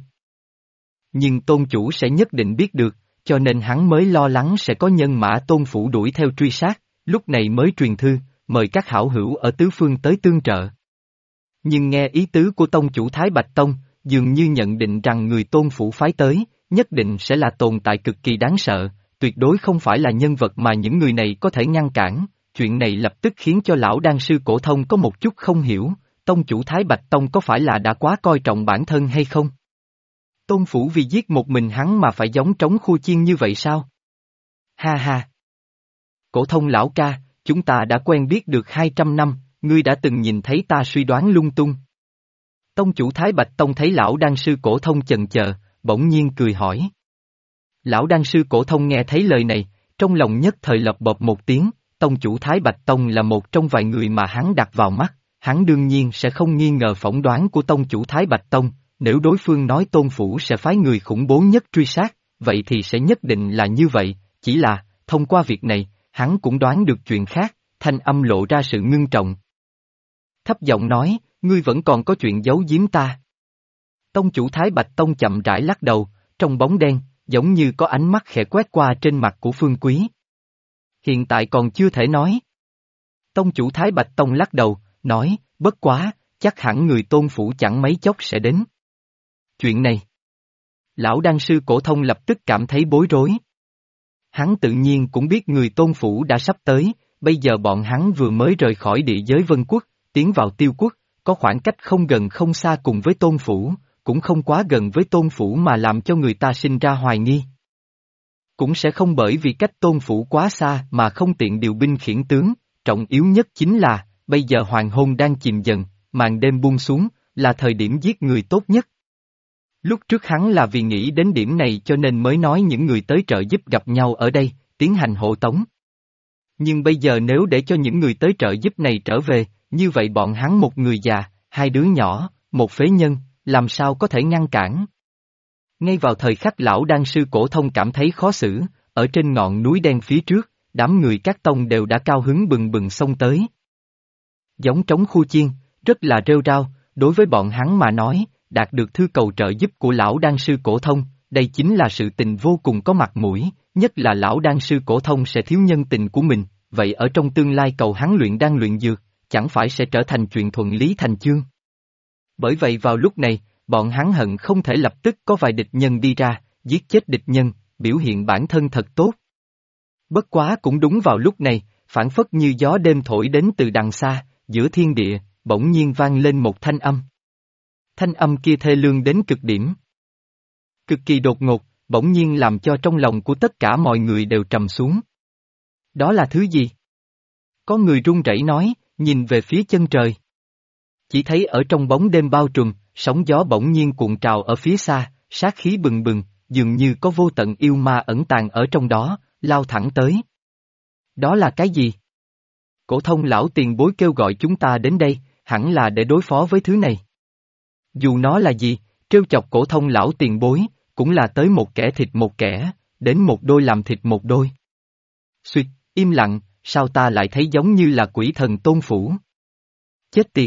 [SPEAKER 1] Nhưng tôn chủ sẽ nhất định biết được, cho nên hắn mới lo lắng sẽ có nhân mã Tôn Phủ đuổi theo truy sát, lúc này mới truyền thư, mời các hảo hữu ở tứ phương tới tương trợ. Nhưng nghe ý tứ của tông chủ Thái Bạch Tông, dường như nhận định rằng người Tôn Phủ phái tới, nhất định sẽ là tồn tại cực kỳ đáng sợ, tuyệt đối không phải là nhân vật mà những người này có thể ngăn cản. Chuyện này lập tức khiến cho lão đan sư Cổ Thông có một chút không hiểu, tông chủ Thái Bạch Tông có phải là đã quá coi trọng bản thân hay không? Tôn Phủ vì giết một mình hắn mà phải giống trống khua chiên như vậy sao? Ha ha! Cổ Thông lão ca, chúng ta đã quen biết được 200 năm, ngươi đã từng nhìn thấy ta suy đoán lung tung. Tông chủ Thái Bạch Tông thấy lão đan sư Cổ Thông chần chờ, bỗng nhiên cười hỏi. Lão đan sư Cổ Thông nghe thấy lời này, trong lòng nhất thời lập bập một tiếng, tông chủ Thái Bạch Tông là một trong vài người mà hắn đặt vào mắt, hắn đương nhiên sẽ không nghi ngờ phỏng đoán của tông chủ Thái Bạch Tông, nếu đối phương nói Tôn Phủ sẽ phái người khủng bố nhất truy sát, vậy thì sẽ nhất định là như vậy, chỉ là, thông qua việc này, hắn cũng đoán được chuyện khác, thanh âm lộ ra sự ngưng trọng. Thấp giọng nói, ngươi vẫn còn có chuyện giấu giếm ta. Tông chủ Thái Bạch Tông chậm rãi lắc đầu, trong bóng đen, giống như có ánh mắt khẽ quét qua trên mặt của Phương Quý. Hiện tại còn chưa thể nói. Tông chủ Thái Bạch Tông lắc đầu, nói, bất quá, chắc hẳn người Tôn Phủ chẳng mấy chốc sẽ đến. Chuyện này. Lão đan sư Cổ Thông lập tức cảm thấy bối rối. Hắn tự nhiên cũng biết người Tôn Phủ đã sắp tới, bây giờ bọn hắn vừa mới rời khỏi địa giới Vân Quốc, tiến vào Tiêu Quốc, có khoảng cách không gần không xa cùng với Tôn Phủ, cũng không quá gần với Tôn Phủ mà làm cho người ta sinh ra hoài nghi. Cũng sẽ không bởi vì cách Tôn Phủ quá xa mà không tiện điều binh khiển tướng, trọng yếu nhất chính là, bây giờ hoàng hôn đang chìm dần, màn đêm buông xuống, là thời điểm giết người tốt nhất. Lúc trước hắn là vì nghĩ đến điểm này cho nên mới nói những người tới trợ giúp gặp nhau ở đây, tiến hành hộ tống. Nhưng bây giờ nếu để cho những người tới trợ giúp này trở về, như vậy bọn hắn một người già, hai đứa nhỏ, một phế nhân, làm sao có thể ngăn cản? Ngay vào thời khắc lão đan sư Cổ Thông cảm thấy khó xử, ở trên ngọn núi đen phía trước, đám người các tông đều đã cao hứng bừng bừng xông tới. Giống trống khu chiên, rất là rêu rao, đối với bọn hắn mà nói, đạt được thư cầu trợ giúp của lão đan sư Cổ Thông, đây chính là sự tình vô cùng có mặt mũi, nhất là lão đan sư Cổ Thông sẽ thiếu nhân tình của mình, vậy ở trong tương lai cầu hắn luyện đan luyện dược, chẳng phải sẽ trở thành chuyện thuận lý thành chương. Bởi vậy vào lúc này, bọn hắn hận không thể lập tức có vài địch nhân đi ra, giết chết địch nhân, biểu hiện bản thân thật tốt. Bất quá cũng đúng vào lúc này, phảng phất như gió đêm thổi đến từ đằng xa, giữa thiên địa, bỗng nhiên vang lên một thanh âm. Thanh âm kia thê lương đến cực điểm. Cực kỳ đột ngột, bỗng nhiên làm cho trong lòng của tất cả mọi người đều trầm xuống. Đó là thứ gì? Có người run rẩy nói, nhìn về phía chân trời. Chỉ thấy ở trong bóng đêm bao trùm, sóng gió bỗng nhiên cuộn trào ở phía xa, sát khí bừng bừng, dường như có vô tận yêu ma ẩn tàng ở trong đó, lao thẳng tới. Đó là cái gì? Cổ Thông lão tiền bối kêu gọi chúng ta đến đây, hẳn là để đối phó với thứ này. Dù nó là gì, trêu chọc Cổ Thông lão tiền bối, cũng là tới một kẻ thịt một kẻ, đến một đôi làm thịt một đôi. Xuyệt, im lặng, sao ta lại thấy giống như là quỷ thần Tôn Phủ? Chết tiệt!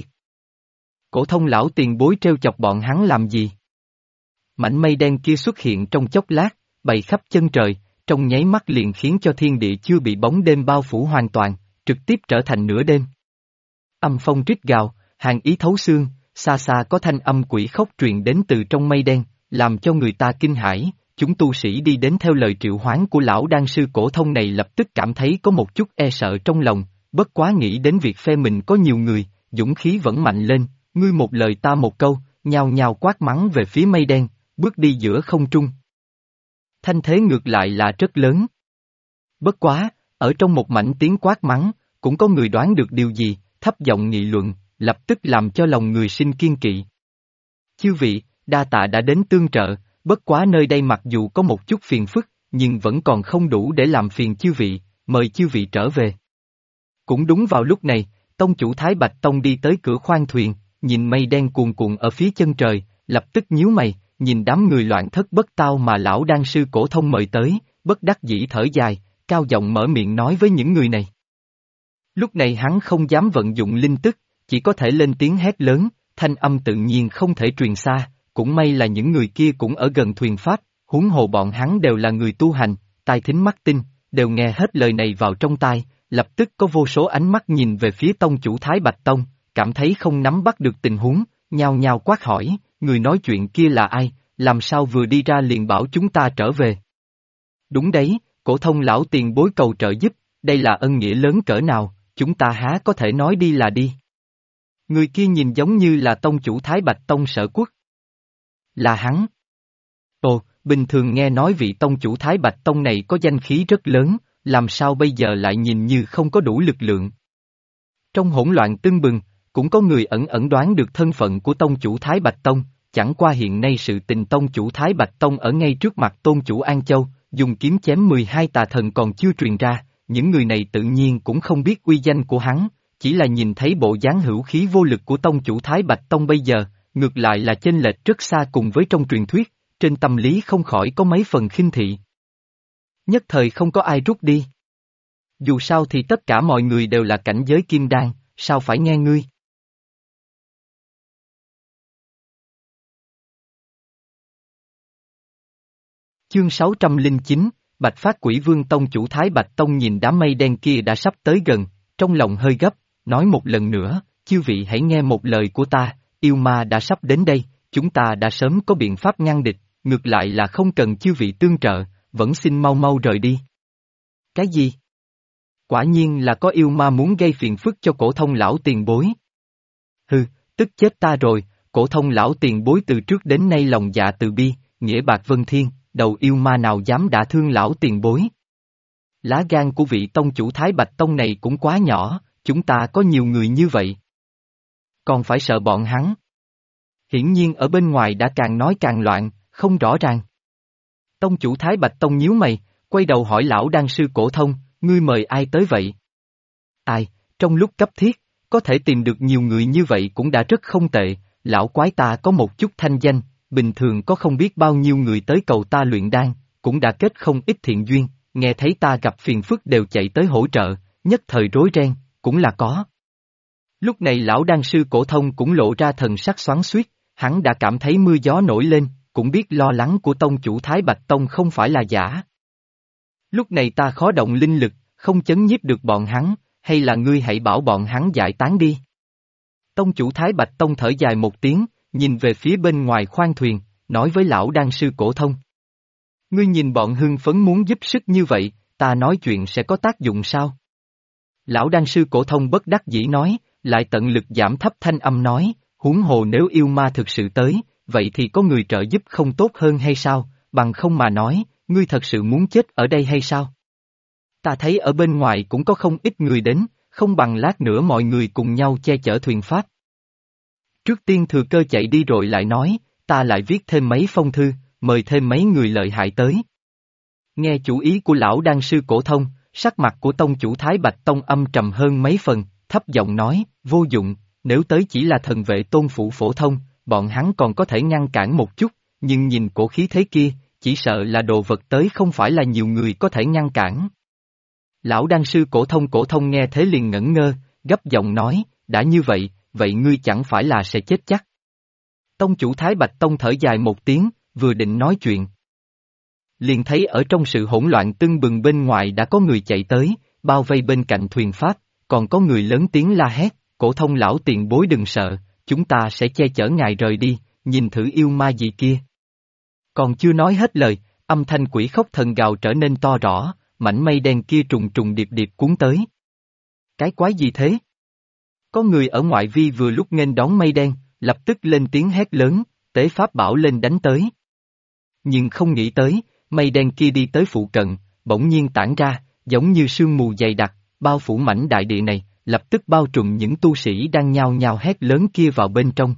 [SPEAKER 1] Cổ Thông lão tiền bối trêu chọc bọn hắn làm gì? Mảnh mây đen kia xuất hiện trong chốc lát, bày khắp chân trời, trong nháy mắt liền khiến cho thiên địa chưa bị bóng đêm bao phủ hoàn toàn, trực tiếp trở thành nửa đêm. Âm phong rít gào, hàn ý thấu xương, xa xa có thanh âm quỷ khóc truyền đến từ trong mây đen, làm cho người ta kinh hãi. Chúng tu sĩ đi đến theo lời triệu hoán của lão đan sư Cổ Thông này lập tức cảm thấy có một chút e sợ trong lòng, bất quá nghĩ đến việc phe mình có nhiều người, dũng khí vẫn mạnh lên, ngươi một lời ta một câu, nhao nhao quát mắng về phía mây đen, bước đi giữa không trung. Thanh thế ngược lại là rất lớn. Bất quá, ở trong một mảnh tiếng quát mắng, cũng có người đoán được điều gì, thấp giọng nghị luận, lập tức làm cho lòng người sinh kiên kỵ. Chư vị, đa tạ đã đến tương trợ, bất quá nơi đây mặc dù có một chút phiền phức, nhưng vẫn còn không đủ để làm phiền chư vị, mời chư vị trở về. Cũng đúng vào lúc này, tông chủ Thái Bạch Tông đi tới cửa khoang thuyền, nhìn mây đen cuồn cuộn ở phía chân trời, lập tức nhíu mày, nhìn đám người loạn thất bất tao mà lão đan sư cổ thông mời tới, bất đắc dĩ thở dài, cao giọng mở miệng nói với những người này. Lúc này hắn không dám vận dụng linh tức, chỉ có thể lên tiếng hét lớn, thanh âm tự nhiên không thể truyền xa, cũng may là những người kia cũng ở gần thuyền pháp, huống hồ bọn hắn đều là người tu hành, tai thính mắt tinh, đều nghe hết lời này vào trong tai, lập tức có vô số ánh mắt nhìn về phía tông chủ Thái Bạch Tông, cảm thấy không nắm bắt được tình huống, nhao nhao quát hỏi, người nói chuyện kia là ai, làm sao vừa đi ra liền bảo chúng ta trở về. Đúng đấy, cổ thông lão tiền bối cầu trợ giúp, đây là ân nghĩa lớn cỡ nào, chúng ta há có thể nói đi là đi. Người kia nhìn giống như là tông chủ Thái Bạch Tông Sở Quốc. Là hắn. Ồ, bình thường nghe nói vị tông chủ Thái Bạch Tông này có danh khí rất lớn, làm sao bây giờ lại nhìn như không có đủ lực lượng. Trong hỗn loạn tưng bừng, cũng có người ẩn ẩn đoán được thân phận của tông chủ Thái Bạch Tông, chẳng qua hiện nay sự tình tông chủ Thái Bạch Tông ở ngay trước mặt tôn chủ An Châu, dùng kiếm chém 12 tà thần còn chưa truyền ra, những người này tự nhiên cũng không biết uy danh của hắn, chỉ là nhìn thấy bộ dáng hữu khí vô lực của tông chủ Thái Bạch Tông bây giờ, ngược lại là chênh lệch rất xa cùng với trong truyền thuyết, trên tâm lý không khỏi có mấy phần khinh thị. Nhất thời không có ai rút đi. Dù sao thì tất cả mọi người đều là cảnh giới kim đan, sao phải nghe ngươi? Chương 609, Bạch Phát Quỷ Vương Tông chủ Thái Bạch Tông nhìn đám mây đen kia đã sắp tới gần, trong lòng hơi gấp, nói một lần nữa, chư vị hãy nghe một lời của ta, yêu ma đã sắp đến đây, chúng ta đã sớm có biện pháp ngăn địch, ngược lại là không cần chư vị tương trợ, vẫn xin mau mau rời đi. Cái gì? Quả nhiên là có yêu ma muốn gây phiền phức cho cổ thông lão tiền bối. Hừ, tức chết ta rồi, cổ thông lão tiền bối từ trước đến nay lòng dạ từ bi, nghĩa bạc vân thiên, đầu yêu ma nào dám đả thương lão tiền bối. Lá gan của vị tông chủ Thái Bạch Tông này cũng quá nhỏ, chúng ta có nhiều người như vậy. Còn phải sợ bọn hắn. Hiển nhiên ở bên ngoài đã càng nói càng loạn, không rõ ràng. Tông chủ Thái Bạch Tông nhíu mày, quay đầu hỏi lão đan sư cổ thông, ngươi mời ai tới vậy? Ai, trong lúc cấp thiết, có thể tìm được nhiều người như vậy cũng đã rất không tệ, lão quái ta có một chút thanh danh, bình thường có không biết bao nhiêu người tới cầu ta luyện đan, cũng đã kết không ít thiện duyên, nghe thấy ta gặp phiền phức đều chạy tới hỗ trợ, nhất thời rối ren, cũng là có. Lúc này lão đan sư cổ thông cũng lộ ra thần sắc xoắn xuýt, hắn đã cảm thấy mưa gió nổi lên, cũng biết lo lắng của tông chủ Thái Bạch Tông không phải là giả. Lúc này ta khó động linh lực, không chấn nhiếp được bọn hắn, hay là ngươi hãy bảo bọn hắn giải tán đi. Tông chủ Thái Bạch Tông thở dài một tiếng, nhìn về phía bên ngoài khoang thuyền, nói với lão đan sư cổ thông. Ngươi nhìn bọn hưng phấn muốn giúp sức như vậy, ta nói chuyện sẽ có tác dụng sao? Lão đan sư cổ thông bất đắc dĩ nói, lại tận lực giảm thấp thanh âm nói, huống hồ nếu yêu ma thực sự tới, vậy thì có người trợ giúp không tốt hơn hay sao, bằng không mà nói, ngươi thật sự muốn chết ở đây hay sao? Ta thấy ở bên ngoài cũng có không ít người đến, không bằng lát nữa mọi người cùng nhau che chở thuyền pháp. Trước tiên thừa cơ chạy đi rồi lại nói, ta lại viết thêm mấy phong thư, mời thêm mấy người lợi hại tới. Nghe chủ ý của lão đan sư cổ thông, sắc mặt của tông chủ Thái Bạch Tông âm trầm hơn mấy phần, thấp giọng nói, vô dụng, nếu tới chỉ là thần vệ tôn phụ phổ thông, bọn hắn còn có thể ngăn cản một chút, nhưng nhìn cổ khí thế kia, chỉ sợ là đồ vật tới không phải là nhiều người có thể ngăn cản. Lão đan sư cổ thông nghe thế liền ngẩn ngơ, gấp giọng nói, đã như vậy, vậy ngươi chẳng phải là sẽ chết chắc. Tông chủ Thái Bạch Tông thở dài một tiếng, vừa định nói chuyện. Liền thấy ở trong sự hỗn loạn tưng bừng bên ngoài đã có người chạy tới, bao vây bên cạnh thuyền pháp, còn có người lớn tiếng la hét, cổ thông lão tiền bối đừng sợ, chúng ta sẽ che chở ngài rời đi, nhìn thử yêu ma gì kia. Còn chưa nói hết lời, âm thanh quỷ khóc thần gào trở nên to rõ, mảnh mây đen kia trùng trùng điệp điệp cuốn tới. Cái quái gì thế? Có người ở ngoại vi vừa lúc nghênh đón mây đen, lập tức lên tiếng hét lớn, tế pháp bảo lên đánh tới. Nhưng không nghĩ tới, mây đen kia đi tới phụ cận, bỗng nhiên tản ra, giống như sương mù dày đặc, bao phủ mảnh đại địa này, lập tức bao trùm những tu sĩ đang nhao nhao hét lớn kia vào bên trong.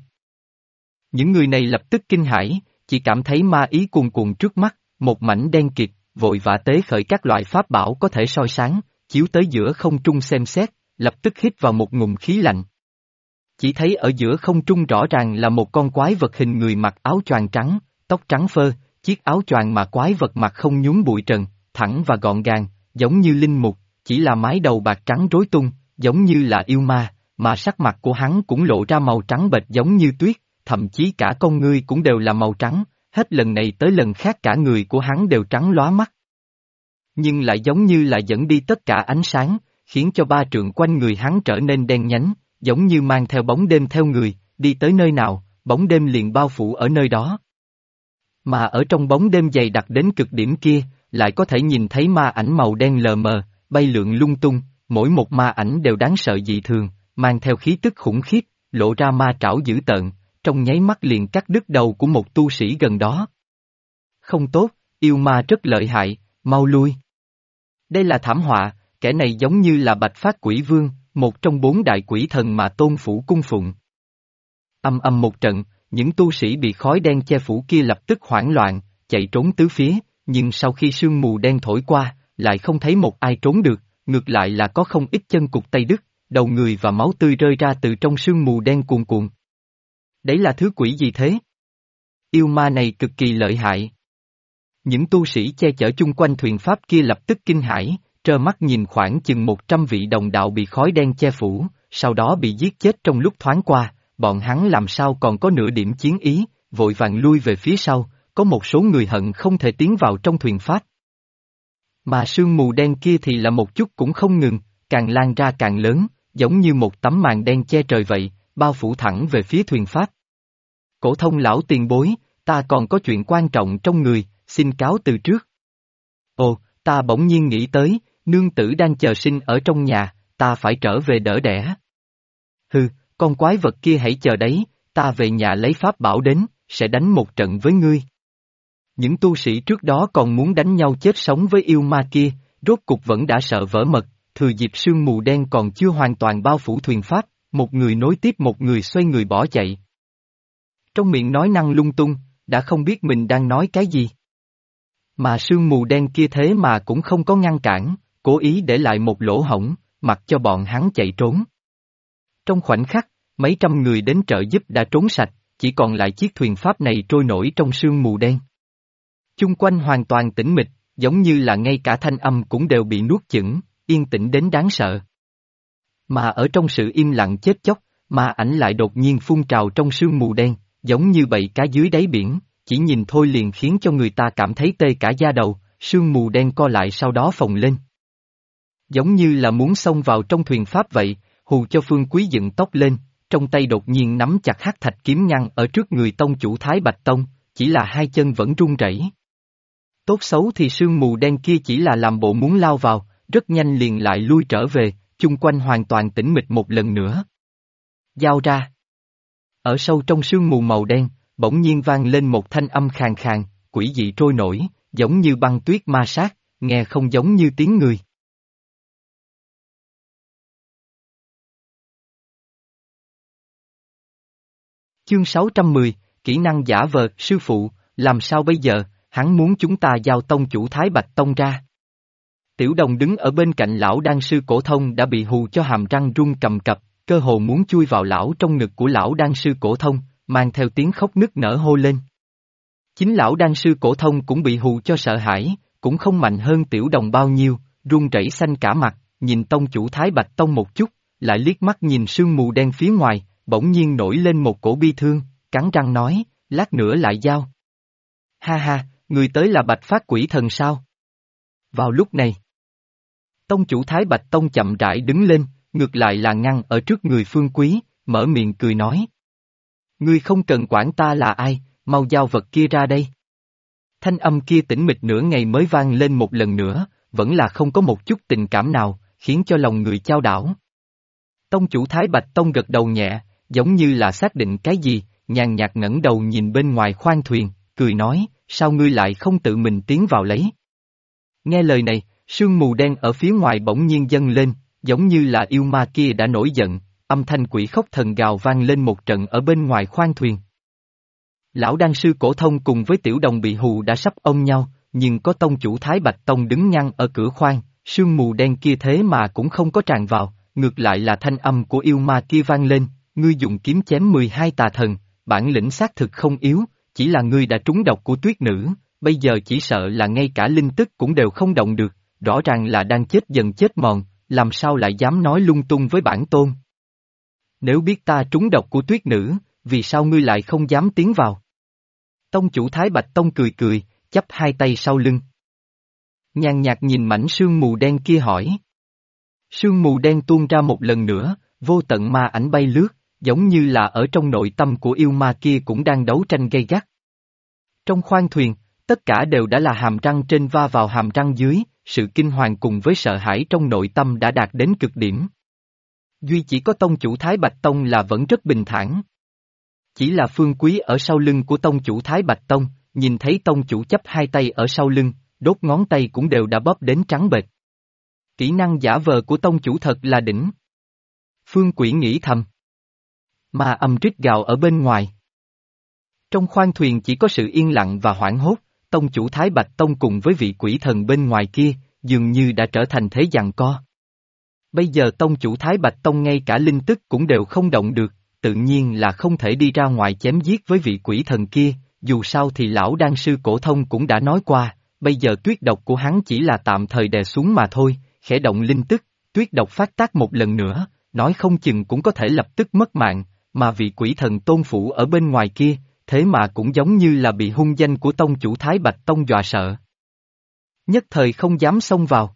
[SPEAKER 1] Những người này lập tức kinh hãi, chỉ cảm thấy ma ý cuồn cuộn trước mắt, một mảnh đen kịt, vội vã tế khởi các loại pháp bảo có thể soi sáng, chiếu tới giữa không trung xem xét, lập tức hít vào một ngụm khí lạnh. Chỉ thấy ở giữa không trung rõ ràng là một con quái vật hình người mặc áo choàng trắng, tóc trắng phơ, chiếc áo choàng mà quái vật mặt không nhúm bụi trần, thẳng và gọn gàng, giống như linh mục, chỉ là mái đầu bạc trắng rối tung, giống như là yêu ma, mà sắc mặt của hắn cũng lộ ra màu trắng bệch giống như tuyết, thậm chí cả con ngươi cũng đều là màu trắng, hết lần này tới lần khác cả người của hắn đều trắng lóa mắt. Nhưng lại giống như là dẫn đi tất cả ánh sáng, khiến cho ba trượng quanh người hắn trở nên đen nhánh, giống như mang theo bóng đêm theo người, đi tới nơi nào, bóng đêm liền bao phủ ở nơi đó. Mà ở trong bóng đêm dày đặc đến cực điểm kia, lại có thể nhìn thấy ma ảnh màu đen lờ mờ, bay lượn lung tung, mỗi một ma ảnh đều đáng sợ dị thường, mang theo khí tức khủng khiếp, lộ ra ma trảo dữ tợn, trong nháy mắt liền cắt đứt đầu của một tu sĩ gần đó. Không tốt, yêu ma rất lợi hại, mau lui. Đây là thảm họa, kẻ này giống như là Bạch Phát Quỷ Vương, một trong 4 đại quỷ thần mà Tôn Phủ cung phụng. Âm âm một trận, những tu sĩ bị khói đen che phủ kia lập tức hoảng loạn, chạy trốn tứ phía, nhưng sau khi sương mù đen thổi qua, lại không thấy một ai trốn được, ngược lại là có không ít chân cụt tay đứt, đầu người và máu tươi rơi ra từ trong sương mù đen cuồn cuộn. Đấy là thứ quỷ gì thế? Yêu ma này cực kỳ lợi hại. Những tu sĩ che chở chung quanh thuyền pháp kia lập tức kinh hãi, trơ mắt nhìn khoảng chừng 100 vị đồng đạo bị khói đen che phủ, sau đó bị giết chết trong lúc thoáng qua, bọn hắn làm sao còn có nửa điểm chiến ý, vội vàng lui về phía sau, có một số người hận không thể tiến vào trong thuyền pháp. Mà sương mù đen kia thì là một chút cũng không ngừng, càng lan ra càng lớn, giống như một tấm màn đen che trời vậy, bao phủ thẳng về phía thuyền pháp. Cổ Thông lão tiền bối, ta còn có chuyện quan trọng trong người, xin cáo từ trước. Ồ, ta bỗng nhiên nghĩ tới, nương tử đang chờ sinh ở trong nhà, ta phải trở về đỡ đẻ. Hừ, con quái vật kia hãy chờ đấy, ta về nhà lấy pháp bảo đến, sẽ đánh một trận với ngươi. Những tu sĩ trước đó còn muốn đánh nhau chết sống với yêu ma kia, rốt cục vẫn đã sợ vỡ mật, thừa dịp sương mù đen còn chưa hoàn toàn bao phủ thuyền pháp, một người nối tiếp một người xoay người bỏ chạy. Trong miệng nói năng lung tung, đã không biết mình đang nói cái gì. Mà sương mù đen kia thế mà cũng không có ngăn cản, cố ý để lại một lỗ hổng, mặc cho bọn hắn chạy trốn. Trong khoảnh khắc, mấy trăm người đến trợ giúp đã trốn sạch, chỉ còn lại chiếc thuyền pháp này trôi nổi trong sương mù đen. Chung quanh hoàn toàn tĩnh mịch, giống như là ngay cả thanh âm cũng đều bị nuốt chửng, yên tĩnh đến đáng sợ. Mà ở trong sự im lặng chết chóc, ma ảnh lại đột nhiên phun trào trong sương mù đen, giống như bầy cá dưới đáy biển, chỉ nhìn thôi liền khiến cho người ta cảm thấy tê cả da đầu, sương mù đen co lại sau đó phồng lên. Giống như là muốn xông vào trong thuyền pháp vậy, hù cho Phương Quý dựng tóc lên, trong tay đột nhiên nắm chặt hắc thạch kiếm ngăn ở trước người tông chủ Thái Bạch Tông, chỉ là hai chân vẫn run rẩy. Tốt xấu thì sương mù đen kia chỉ là làm bộ muốn lao vào, rất nhanh liền lại lui trở về, chung quanh hoàn toàn tĩnh mịch một lần nữa. Giao ra. Ở sâu trong sương mù màu đen, bỗng nhiên vang lên một thanh âm khàn khàn, quỷ dị trôi nổi, giống như băng tuyết ma sát, nghe không giống như tiếng người. Chương 610, kỹ năng giả vờ, sư phụ, làm sao bây giờ, hắn muốn chúng ta giao tông chủ Thái Bạch Tông ra. Tiểu Đồng đứng ở bên cạnh lão đan sư Cổ Thông đã bị hù cho hàm răng run cầm cập, cơ hồ muốn chui vào lão trong ngực của lão đan sư Cổ Thông, mang theo tiếng khóc nức nở hô lên. Chính lão đan sư Cổ Thông cũng bị hù cho sợ hãi, cũng không mạnh hơn Tiểu Đồng bao nhiêu, run rẩy xanh cả mặt, nhìn tông chủ Thái Bạch Tông một chút, lại liếc mắt nhìn sương mù đen phía ngoài, bỗng nhiên nổi lên một cổ bi thương, cắn răng nói, lát nữa lại giao. Ha ha, người tới là Bạch Phát Quỷ Thần sao? Vào lúc này, tông chủ Thái Bạch Tông chậm rãi đứng lên, ngược lại là ngăn ở trước người Phương Quý, mở miệng cười nói. Ngươi không cần quản ta là ai, mau giao vật kia ra đây. Thanh âm kia tĩnh mịch nửa ngày mới vang lên một lần nữa, vẫn là không có một chút tình cảm nào, khiến cho lòng người chao đảo. Tông chủ Thái Bạch Tông gật đầu nhẹ, giống như là xác định cái gì, nhàn nhạt ngẩng đầu nhìn bên ngoài khoang thuyền, cười nói, sao ngươi lại không tự mình tiến vào lấy. Nghe lời này, sương mù đen ở phía ngoài bỗng nhiên dâng lên, giống như là yêu ma kia đã nổi giận, âm thanh quỷ khóc thần gào vang lên một trận ở bên ngoài khoang thuyền. Lão đan sư Cổ Thông cùng với Tiểu Đồng bị hù đã sắp ôm nhau, nhưng có tông chủ Thái Bạch Tông đứng ngăn ở cửa khoang, sương mù đen kia thế mà cũng không có tràn vào, ngược lại là thanh âm của yêu ma kia vang lên, ngươi dùng kiếm chém 12 tà thần, bản lĩnh xác thực không yếu, chỉ là ngươi đã trúng độc của tuyết nữ, bây giờ chỉ sợ là ngay cả linh tức cũng đều không động được, rõ ràng là đang chết dần chết mòn, làm sao lại dám nói lung tung với bản tôn. Nếu biết ta trúng độc của tuyết nữ, vì sao ngươi lại không dám tiến vào? Tông chủ Thái Bạch Tông cười cười, chắp hai tay sau lưng. Nhàn nhạt nhìn mảnh sương mù đen kia hỏi. Sương mù đen tuôn ra một lần nữa, vô tận ma ảnh bay lướt, giống như là ở trong nội tâm của yêu ma kia cũng đang đấu tranh gay gắt. Trong khoang thuyền, tất cả đều đã là hàm răng trên va vào hàm răng dưới, sự kinh hoàng cùng với sợ hãi trong nội tâm đã đạt đến cực điểm. Duy chỉ có tông chủ Thái Bạch Tông là vẫn rất bình thản. Chỉ là Phương Quý ở sau lưng của tông chủ Thái Bạch Tông, nhìn thấy tông chủ chắp hai tay ở sau lưng, đốt ngón tay cũng đều đã bóp đến trắng bệch. Kỹ năng giả vờ của tông chủ thật là đỉnh. Phương Quỷ nghĩ thầm. Ma âm rít gào ở bên ngoài. Trong khoang thuyền chỉ có sự yên lặng và hoảng hốt, tông chủ Thái Bạch Tông cùng với vị quỷ thần bên ngoài kia, dường như đã trở thành thế giằng co. Bây giờ tông chủ Thái Bạch Tông ngay cả linh tức cũng đều không động được, tự nhiên là không thể đi ra ngoài chém giết với vị quỷ thần kia, dù sao thì lão đan sư cổ thông cũng đã nói qua, bây giờ tuyết độc của hắn chỉ là tạm thời đè xuống mà thôi, khẽ động linh tức, tuyết độc phát tác một lần nữa, nói không chừng cũng có thể lập tức mất mạng, mà vị quỷ thần tôn phủ ở bên ngoài kia, thế mà cũng giống như là bị hung danh của tông chủ Thái Bạch Tông dọa sợ. Nhất thời không dám xông vào.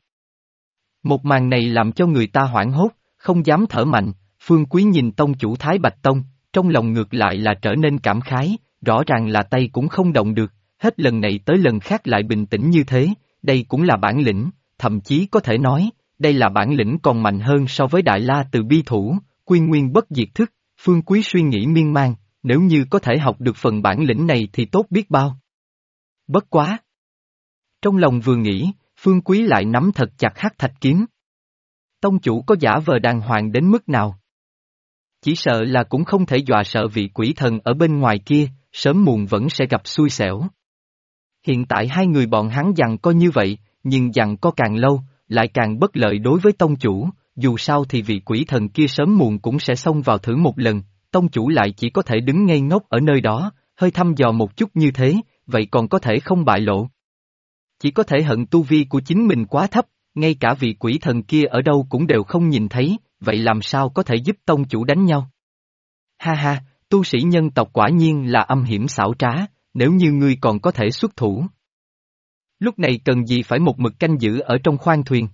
[SPEAKER 1] Một màn này làm cho người ta hoảng hốt, không dám thở mạnh, Phương Quý nhìn tông chủ Thái Bạch Tông, trong lòng ngược lại là trở nên cảm khái, rõ ràng là tay cũng không động được, hết lần này tới lần khác lại bình tĩnh như thế, đây cũng là bản lĩnh, thậm chí có thể nói, đây là bản lĩnh còn mạnh hơn so với Đại La Từ Bi Thủ, Quy Nguyên Bất Diệt Thức, Phương Quý suy nghĩ miên man, nếu như có thể học được phần bản lĩnh này thì tốt biết bao. Bất quá! Trong lòng vừa nghĩ, Phương Quý lại nắm thật chặt hắc thạch kiếm. Tông chủ có giả vờ đàng hoàng đến mức nào? Chỉ sợ là cũng không thể dọa sợ vị quỷ thần ở bên ngoài kia, sớm muộn vẫn sẽ gặp xui xẻo. Hiện tại hai người bọn hắn giằng co như vậy, nhưng giằng co càng lâu, lại càng bất lợi đối với tông chủ, dù sao thì vị quỷ thần kia sớm muộn cũng sẽ xông vào thử một lần, tông chủ lại chỉ có thể đứng ngây ngốc ở nơi đó, hơi thăm dò một chút như thế, vậy còn có thể không bại lộ. Chỉ có thể hận tu vi của chính mình quá thấp, ngay cả vị quỷ thần kia ở đâu cũng đều không nhìn thấy, vậy làm sao có thể giúp tông chủ đánh nhau? Ha ha, tu sĩ nhân tộc quả nhiên là âm hiểm xảo trá, nếu như ngươi còn có thể xuất thủ. Lúc này cần gì phải một mực canh giữ ở trong khoang thuyền?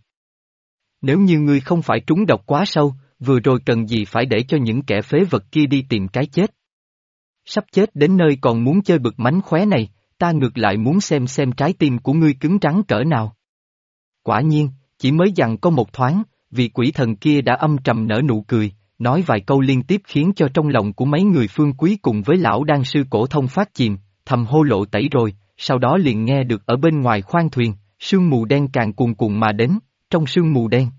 [SPEAKER 1] Nếu như ngươi không phải trúng độc quá sâu, vừa rồi cần gì phải để cho những kẻ phế vật kia đi tìm cái chết? Sắp chết đến nơi còn muốn chơi bực mánh khóe này, ta ngược lại muốn xem trái tim của ngươi cứng rắn cỡ nào. Quả nhiên, chỉ mới dằn có một thoáng, vị quỷ thần kia đã âm trầm nở nụ cười, nói vài câu liên tiếp khiến cho trong lòng của mấy người Phương Quý cùng với lão đan sư cổ thông phát chìm, thầm hô lộ tẩy rồi, sau đó liền nghe được ở bên ngoài khoang thuyền, sương mù đen càng cuồn cuộn mà đến, trong sương mù đen.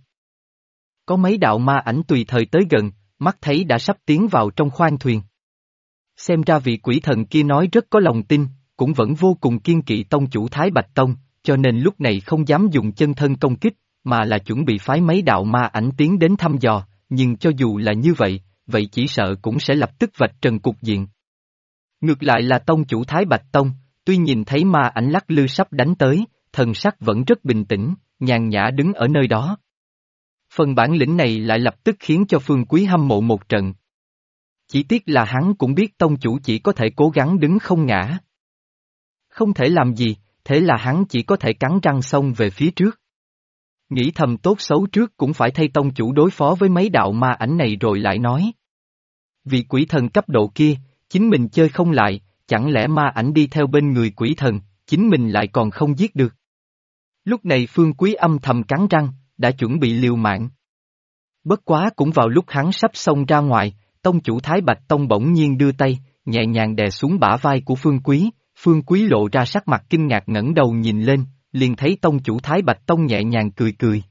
[SPEAKER 1] Có mấy đạo ma ảnh tùy thời tới gần, mắt thấy đã sắp tiến vào trong khoang thuyền. Xem ra vị quỷ thần kia nói rất có lòng tin, cũng vẫn vô cùng kiên kỵ tông chủ Thái Bạch Tông, cho nên lúc này không dám dùng chân thân công kích, mà là chuẩn bị phái mấy đạo ma ảnh tiến đến thăm dò, nhưng cho dù là như vậy, vậy chỉ sợ cũng sẽ lập tức vạch trần cục diện. Ngược lại là tông chủ Thái Bạch Tông, tuy nhìn thấy ma ảnh lắc lư sắp đánh tới, thần sắc vẫn rất bình tĩnh, nhàn nhã đứng ở nơi đó. Phần bản lĩnh này lại lập tức khiến cho Phương Quý hâm mộ một trận. Chỉ tiếc là hắn cũng biết tông chủ chỉ có thể cố gắng đứng không ngã. Không thể làm gì, thế là hắn chỉ có thể cắn răng xông về phía trước. Nghĩ thầm tốt xấu trước cũng phải thay tông chủ đối phó với mấy đạo ma ảnh này rồi lại nói. Vị quỷ thần cấp độ kia, chính mình chơi không lại, chẳng lẽ ma ảnh đi theo bên người quỷ thần, chính mình lại còn không giết được. Lúc này Phương Quý âm thầm cắn răng, đã chuẩn bị liều mạng. Bất quá cũng vào lúc hắn sắp xông ra ngoài, tông chủ Thái Bạch Tông bỗng nhiên đưa tay, nhẹ nhàng đè xuống bả vai của Phương Quý, Phương Quý lộ ra sắc mặt kinh ngạc ngẩng đầu nhìn lên, liền thấy tông chủ Thái Bạch Tông nhẹ nhàng cười cười.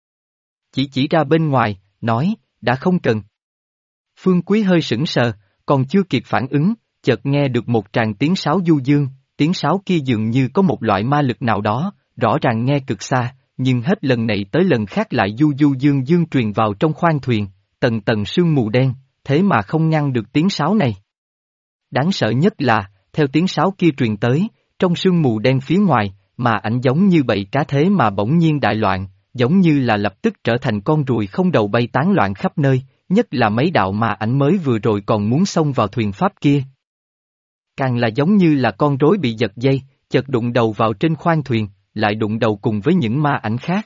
[SPEAKER 1] Chỉ ra bên ngoài, nói, đã không cần. Phương Quý hơi sững sờ, còn chưa kịp phản ứng, chợt nghe được một tràng tiếng sáo du dương, tiếng sáo kia dường như có một loại ma lực nào đó, rõ ràng nghe cực xa, nhưng hết lần này tới lần khác lại du dương dương truyền vào trong khoang thuyền, tầng tầng sương mù đen, thế mà không ngăn được tiếng sáo này. Đáng sợ nhất là, theo tiếng sáo kia truyền tới, trong sương mù đen phía ngoài, mà ảnh giống như bầy cá thế mà bỗng nhiên đại loạn, giống như là lập tức trở thành con ruồi không đầu bay tán loạn khắp nơi, nhất là mấy đạo mà ảnh mới vừa rồi còn muốn xông vào thuyền pháp kia. Càng là giống như là con rối bị giật dây, chợt đụng đầu vào trên khoang thuyền, lại đụng đầu cùng với những ma ảnh khác.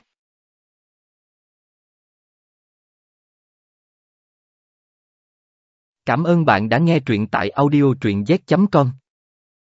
[SPEAKER 1] Cảm ơn bạn đã nghe truyện tại audio truyện z.com.